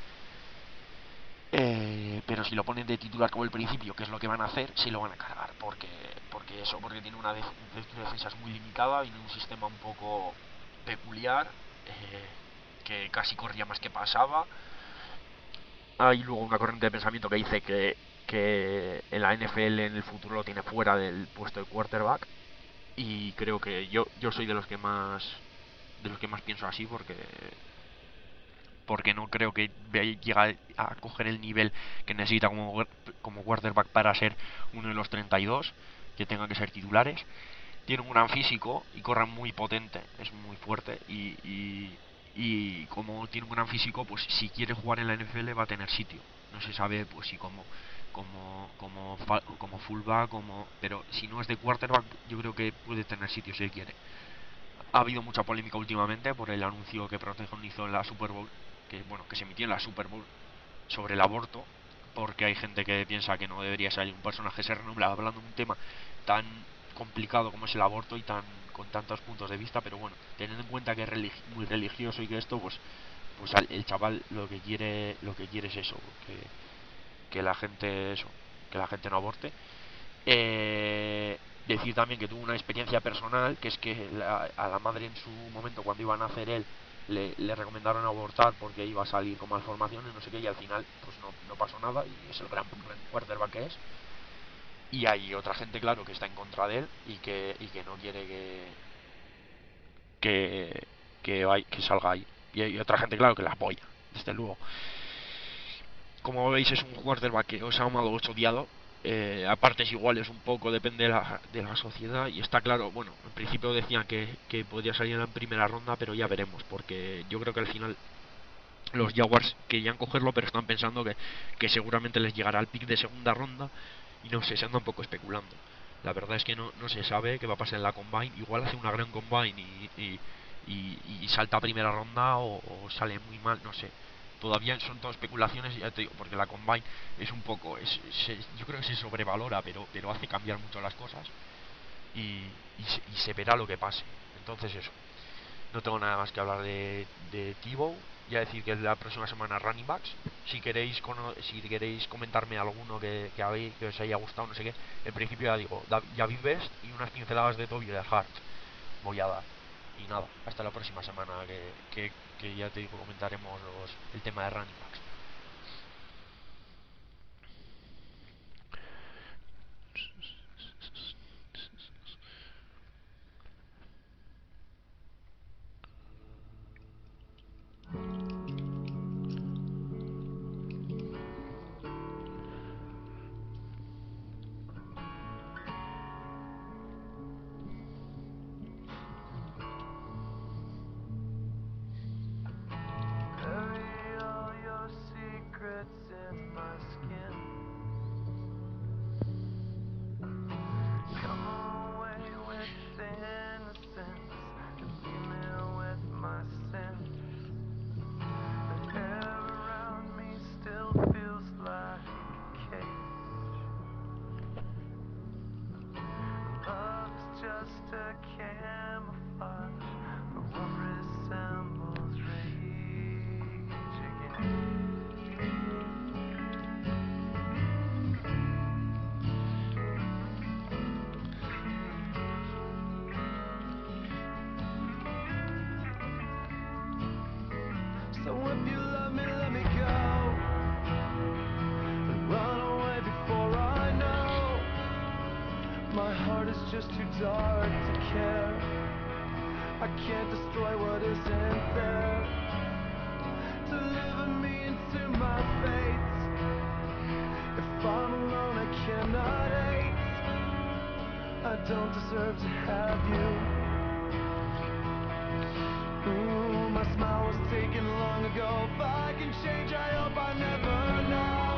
eh, pero si lo ponen de titular como el principio, que es lo que van a hacer, sí lo van a cargar, porque porque eso, porque tiene una de de defensas muy limitada, y un sistema un poco peculiar, eh, que casi corría más que pasaba. Hay luego una corriente de pensamiento que dice que, que en la N F L en el futuro lo tiene fuera del puesto de quarterback, y creo que yo yo soy de los que más de los que más pienso así, porque porque no creo que llegue a coger el nivel que necesita como, como quarterback para ser uno de los treinta y dos que tengan que ser titulares. Tiene un gran físico y corre muy potente, es muy fuerte, y, y, y como tiene un gran físico, pues si quiere jugar en la N F L va a tener sitio. No se sabe pues si como como como como fullback, como pero si no es de quarterback, yo creo que puede tener sitio si él quiere. Ha habido mucha polémica últimamente por el anuncio que protagonizó en la Super Bowl, que bueno, que se emitió en la Super Bowl, sobre el aborto, porque hay gente que piensa que no debería ser un personaje ser renombrado hablando de un tema tan complicado como es el aborto y tan con tantos puntos de vista, pero bueno, teniendo en cuenta que es religi muy religioso y que esto, pues pues el chaval lo que quiere lo que quiere es eso, que, que la gente eso, que la gente no aborte. Eh, decir también que tuvo una experiencia personal, que es que la, a la madre en su momento, cuando iban a nacer él, le, le recomendaron abortar porque iba a salir con malformación y no sé qué, y al final pues no, no pasó nada, y es el gran, gran quarterback que es. Y hay otra gente, claro, que está en contra de él y que, y que no quiere que que, que, hay, que salga ahí, y hay otra gente, claro, que la apoya, desde luego. Como veis, es un quarterback que os ha amado o os odiado, eh, a partes iguales un poco, depende de la, de la sociedad, y está claro, bueno, en principio decían que, que podría salir en la primera ronda, pero ya veremos, porque yo creo que al final los Jaguars querían cogerlo, pero están pensando que, que seguramente les llegará el pick de segunda ronda, y no sé, se anda un poco especulando. La verdad es que no, no se sabe qué va a pasar en la Combine, igual hace una gran Combine y, y, y, y salta a primera ronda o, o sale muy mal, no sé. Todavía son todo especulaciones, ya te digo, porque la Combine es un poco, es, se, yo creo que se sobrevalora, pero, pero hace cambiar mucho las cosas y, y, se, y se verá lo que pase. Entonces eso, no tengo nada más que hablar de, de Tebow. Ya decir que la próxima semana running backs. Si queréis cono si queréis comentarme alguno que, que, habéis, que os haya gustado, no sé qué. En principio ya digo, Javid Best y unas pinceladas de Toby de Hart voy a dar. Y nada, hasta la próxima semana que, que, que ya te digo, comentaremos los, el tema de running backs. Bury all your secrets in my skin. Come away with innocence and leave me with my sins. The air around me still feels like a cage. Love's just a camouflage for what resembles rage again. So if you love me, let me go. But run away before I know. My heart is just too dark to care. I can't destroy what isn't there. Deliver me into my fate. If I'm alone, I cannot hate. I don't deserve to have you. Ooh, my smile was taken long ago. If I can change, I hope I never know.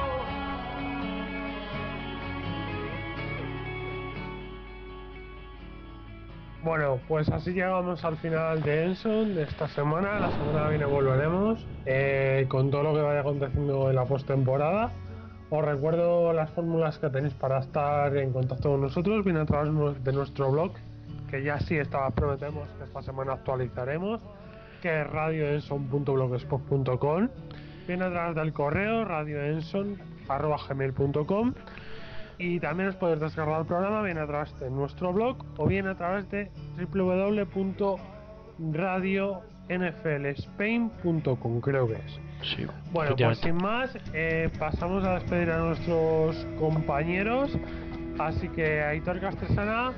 Bueno, pues así llegamos al final de Enson de esta semana. La semana que viene volveremos eh, con todo lo que vaya aconteciendo en la postemporada. Os recuerdo las fórmulas que tenéis para estar en contacto con nosotros. Viene a través de nuestro blog, que ya sí estaba, prometemos que esta semana actualizaremos, que es radio enson punto blogspot punto com. Viene a través del correo radioenson arroba gmail punto com. Y también os podéis descargar el programa bien a través de nuestro blog o bien a través de w w w punto radio n f l spain punto com, creo que es. Sí, Bueno, pues sin más, eh, pasamos a despedir a nuestros compañeros. Así que Aitor Castresana,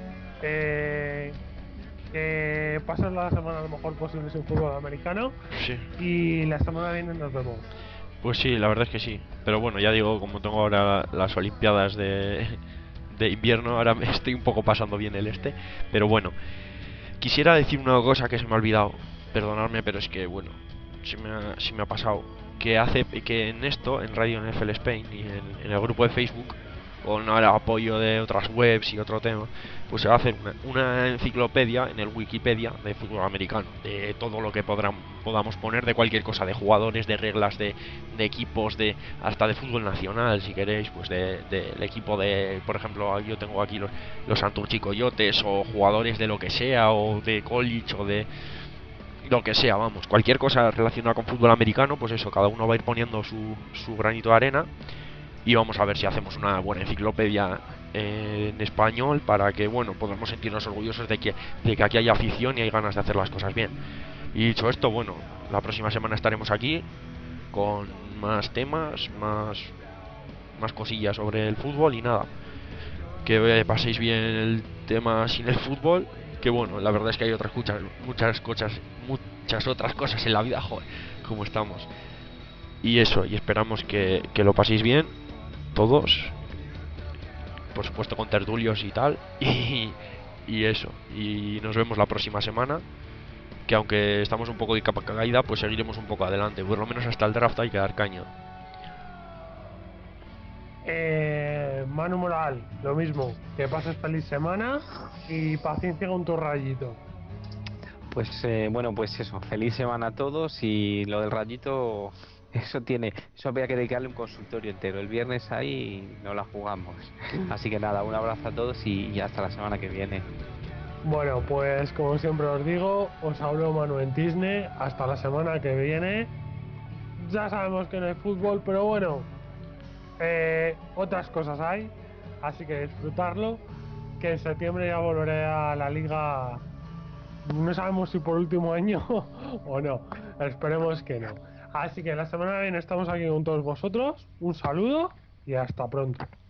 eh, eh, pasad la semana lo mejor posible sin fútbol americano. Sí. Y la semana que viene nos vemos. Pues sí, la verdad es que sí. Pero bueno, ya digo, como tengo ahora las Olimpiadas de, de invierno, ahora me estoy un poco pasando bien el este. Pero bueno, quisiera decir una cosa que se me ha olvidado. Perdonadme, pero es que bueno, se me ha, se me ha pasado. Que hace que en esto, en Radio N F L Spain y en, en el grupo de Facebook, con el apoyo de otras webs y otro tema, pues se va a hacer una, una enciclopedia en el Wikipedia de fútbol americano, de todo lo que podrán, podamos poner, de cualquier cosa, de jugadores, de reglas, de, de equipos, de hasta de fútbol nacional, si queréis, pues del de, de equipo de, por ejemplo, yo tengo aquí los, los Santurchi Coyotes, o jugadores de lo que sea, o de college, o de lo que sea, vamos, cualquier cosa relacionada con fútbol americano, pues eso, cada uno va a ir poniendo su, su granito de arena. Y vamos a ver si hacemos una buena enciclopedia eh, en español para que, bueno, podamos sentirnos orgullosos de que, de que aquí hay afición y hay ganas de hacer las cosas bien. Y dicho esto, bueno, la próxima semana estaremos aquí con más temas, más, más cosillas sobre el fútbol y nada. Que eh, paséis bien el tema sin el fútbol, que bueno, la verdad es que hay otras muchas, muchas cosas, muchas otras cosas en la vida, joder, como estamos. Y eso, y esperamos que, que lo paséis bien todos, por supuesto con tertulios y tal, y, y eso, y nos vemos la próxima semana, que aunque estamos un poco de capa caída, pues seguiremos un poco adelante, por lo menos hasta el draft hay que dar caña. eh, Manu Moral, lo mismo, que pases feliz semana y paciencia con tu rayito. Pues eh, bueno, pues eso, feliz semana a todos y lo del rayito, eso tiene, eso habría que dedicarle un consultorio entero. El viernes ahí no la jugamos. Así que nada, un abrazo a todos y, y hasta la semana que viene. Bueno, pues como siempre os digo, os hablo Manu en Disney, hasta la semana que viene. Ya sabemos que no hay fútbol, pero bueno, eh, otras cosas hay, así que disfrutarlo, que en septiembre ya volveré a la liga, no sabemos si por último año o no, esperemos que no. Así que la semana que viene estamos aquí con todos vosotros, un saludo y hasta pronto.